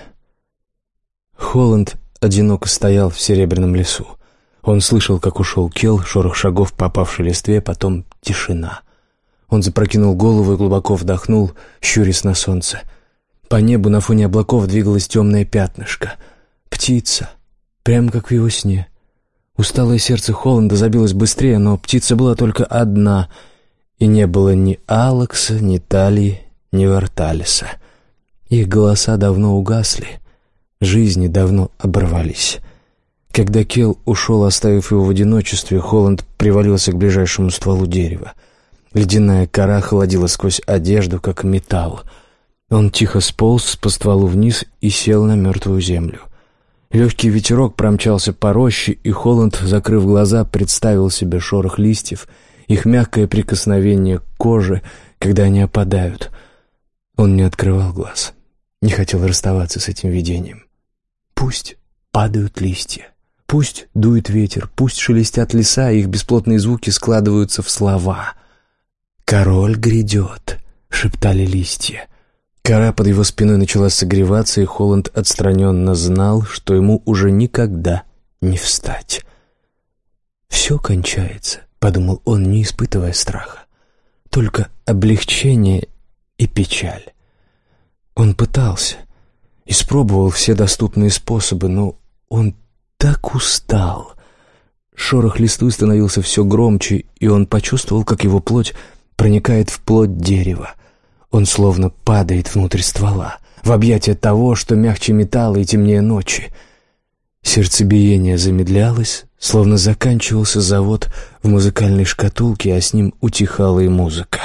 [SPEAKER 1] Холланд одиноко стоял в серебряном лесу. Он слышал, как ушел Келл, шорох шагов по опавшей листве, потом тишина. Он запрокинул голову и глубоко вдохнул, щурясь на солнце. По небу на фоне облаков двигалось темное пятнышко. Птица, прямо как в его сне. Усталое сердце Холланда забилось быстрее, но птица была только одна, и не было ни Алекса, ни Талии, ни Варталиса. Их голоса давно угасли, жизни давно оборвались. Когда Келл ушел, оставив его в одиночестве, Холланд привалился к ближайшему стволу дерева. Ледяная кора холодила сквозь одежду, как металл. Он тихо сполз по стволу вниз и сел на мертвую землю. Легкий ветерок промчался по роще, и Холланд, закрыв глаза, представил себе шорох листьев, их мягкое прикосновение к коже, когда они опадают. Он не открывал глаз, не хотел расставаться с этим видением. Пусть падают листья, пусть дует ветер, пусть шелестят леса, и их бесплотные звуки складываются в слова. «Король грядет», — шептали листья. Кора под его спиной начала согреваться, и Холланд отстраненно знал, что ему уже никогда не встать. «Все кончается», — подумал он, не испытывая страха. «Только облегчение и печаль». Он пытался, испробовал все доступные способы, но он так устал. Шорох листвы становился все громче, и он почувствовал, как его плоть проникает в плоть дерева. Он словно падает внутрь ствола, в объятия того, что мягче металла и темнее ночи. Сердцебиение замедлялось, словно заканчивался завод в музыкальной шкатулке, а с ним утихала и музыка.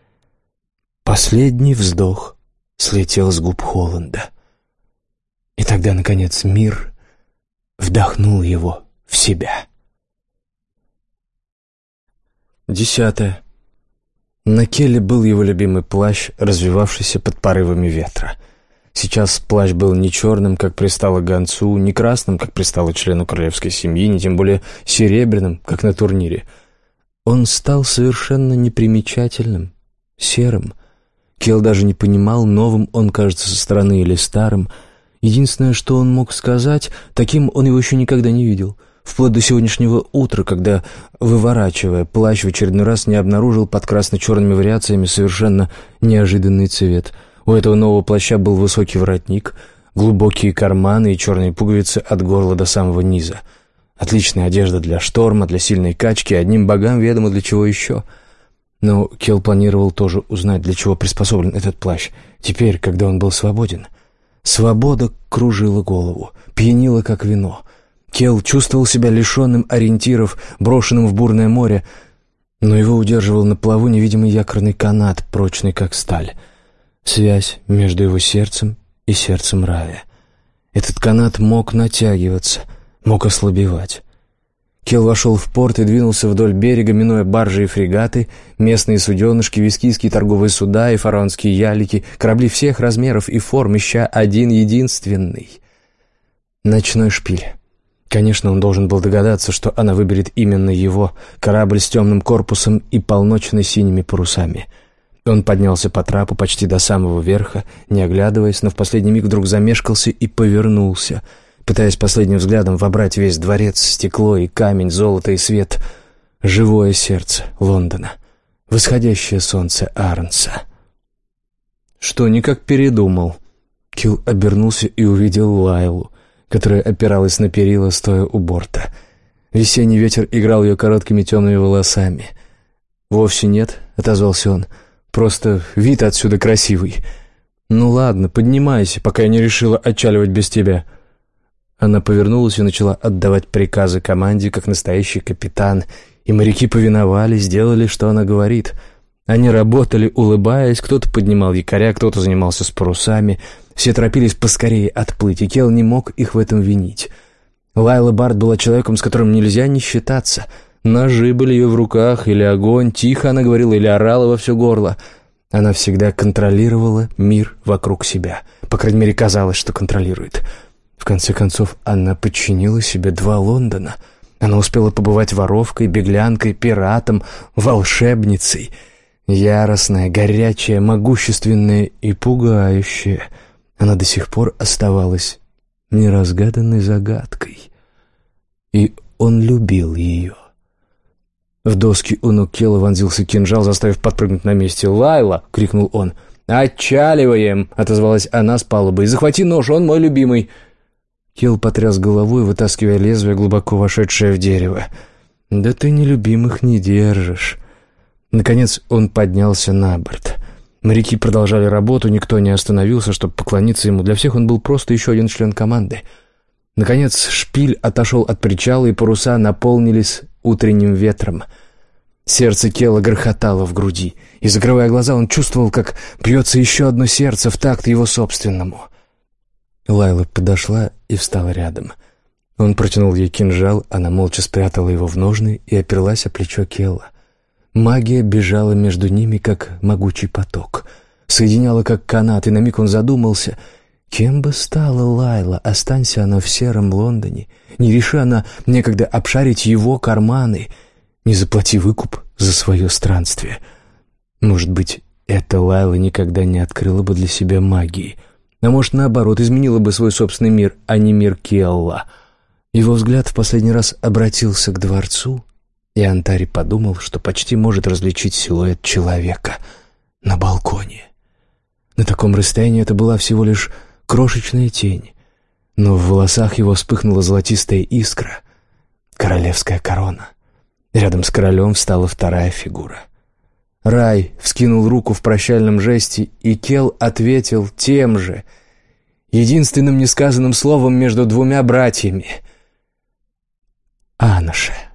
[SPEAKER 1] Последний вздох слетел с губ Холланда. И тогда, наконец, мир вдохнул его в себя. Десятое. На Келле был его любимый плащ, развивавшийся под порывами ветра. Сейчас плащ был не черным, как пристало гонцу, не красным, как пристало члену королевской семьи, не тем более серебряным, как на турнире. Он стал совершенно непримечательным, серым. Келл даже не понимал, новым он кажется со стороны или старым. Единственное, что он мог сказать, таким он его еще никогда не видел. Вплоть до сегодняшнего утра, когда, выворачивая плащ, в очередной раз не обнаружил под красно-черными вариациями совершенно неожиданный цвет. У этого нового плаща был высокий воротник, глубокие карманы и черные пуговицы от горла до самого низа. Отличная одежда для шторма, для сильной качки, одним богам ведомо для чего еще. Но Келл планировал тоже узнать, для чего приспособлен этот плащ, теперь, когда он был свободен. Свобода кружила голову, пьянила, как вино. Келл чувствовал себя лишенным ориентиров, брошенным в бурное море, но его удерживал на плаву невидимый якорный канат, прочный как сталь. Связь между его сердцем и сердцем Рави. Этот канат мог натягиваться, мог ослабевать. Келл вошел в порт и двинулся вдоль берега, минуя баржи и фрегаты, местные суденышки, вискийские торговые суда и фараонские ялики, корабли всех размеров и форм, ища один единственный — ночной шпиль. Конечно, он должен был догадаться, что она выберет именно его, корабль с темным корпусом и полночно-синими парусами. Он поднялся по трапу почти до самого верха, не оглядываясь, но в последний миг вдруг замешкался и повернулся, пытаясь последним взглядом вобрать весь дворец, стекло и камень, золото и свет. живое сердце Лондона, восходящее солнце Арнса. «Что, никак передумал?» Килл обернулся и увидел Лайлу, которая опиралась на перила, стоя у борта. Весенний ветер играл ее короткими темными волосами. «Вовсе нет», — отозвался он, — «просто вид отсюда красивый. Ну ладно, поднимайся, пока я не решила отчаливать без тебя». Она повернулась и начала отдавать приказы команде, как настоящий капитан, и моряки повиновались, делали, что она говорит. Они работали, улыбаясь, кто-то поднимал якоря, кто-то занимался с парусами. Все торопились поскорее отплыть, и Келл не мог их в этом винить. Лайла Барт была человеком, с которым нельзя не считаться. Ножи были ее в руках, или огонь, тихо она говорила, или орала во все горло. Она всегда контролировала мир вокруг себя. По крайней мере, казалось, что контролирует. В конце концов, она подчинила себе два Лондона. Она успела побывать воровкой, беглянкой, пиратом, волшебницей. Яростная, горячая, могущественная и пугающая. Она до сих пор оставалась неразгаданной загадкой. И он любил ее. В доски у ног Келла вонзился кинжал, заставив подпрыгнуть на месте. «Лайла!» — крикнул он. «Отчаливаем!» — отозвалась она с палубы. «Захвати нож, он мой любимый!» Келл потряс головой, вытаскивая лезвие, глубоко вошедшее в дерево. «Да ты нелюбимых не держишь!» Наконец он поднялся на борт. Моряки продолжали работу, никто не остановился, чтобы поклониться ему. Для всех он был просто еще один член команды. Наконец шпиль отошел от причала, и паруса наполнились утренним ветром. Сердце Келла грохотало в груди, и, закрывая глаза, он чувствовал, как бьется еще одно сердце в такт его собственному. Лайла подошла и встала рядом. Он протянул ей кинжал, она молча спрятала его в ножны и оперлась о плечо Келла. Магия бежала между ними, как могучий поток. Соединяла, как канат, и на миг он задумался, кем бы стала Лайла, останься она в сером Лондоне, не реши она некогда обшарить его карманы, не заплати выкуп за свое странствие. Может быть, эта Лайла никогда не открыла бы для себя магии, а может, наоборот, изменила бы свой собственный мир, а не мир Келла. Его взгляд в последний раз обратился к дворцу, и Антари подумал, что почти может различить силуэт человека на балконе. На таком расстоянии это была всего лишь крошечная тень, но в волосах его вспыхнула золотистая искра — королевская корона. Рядом с королем встала вторая фигура. Рай вскинул руку в прощальном жесте, и Келл ответил тем же, единственным несказанным словом между двумя братьями — «Анаше».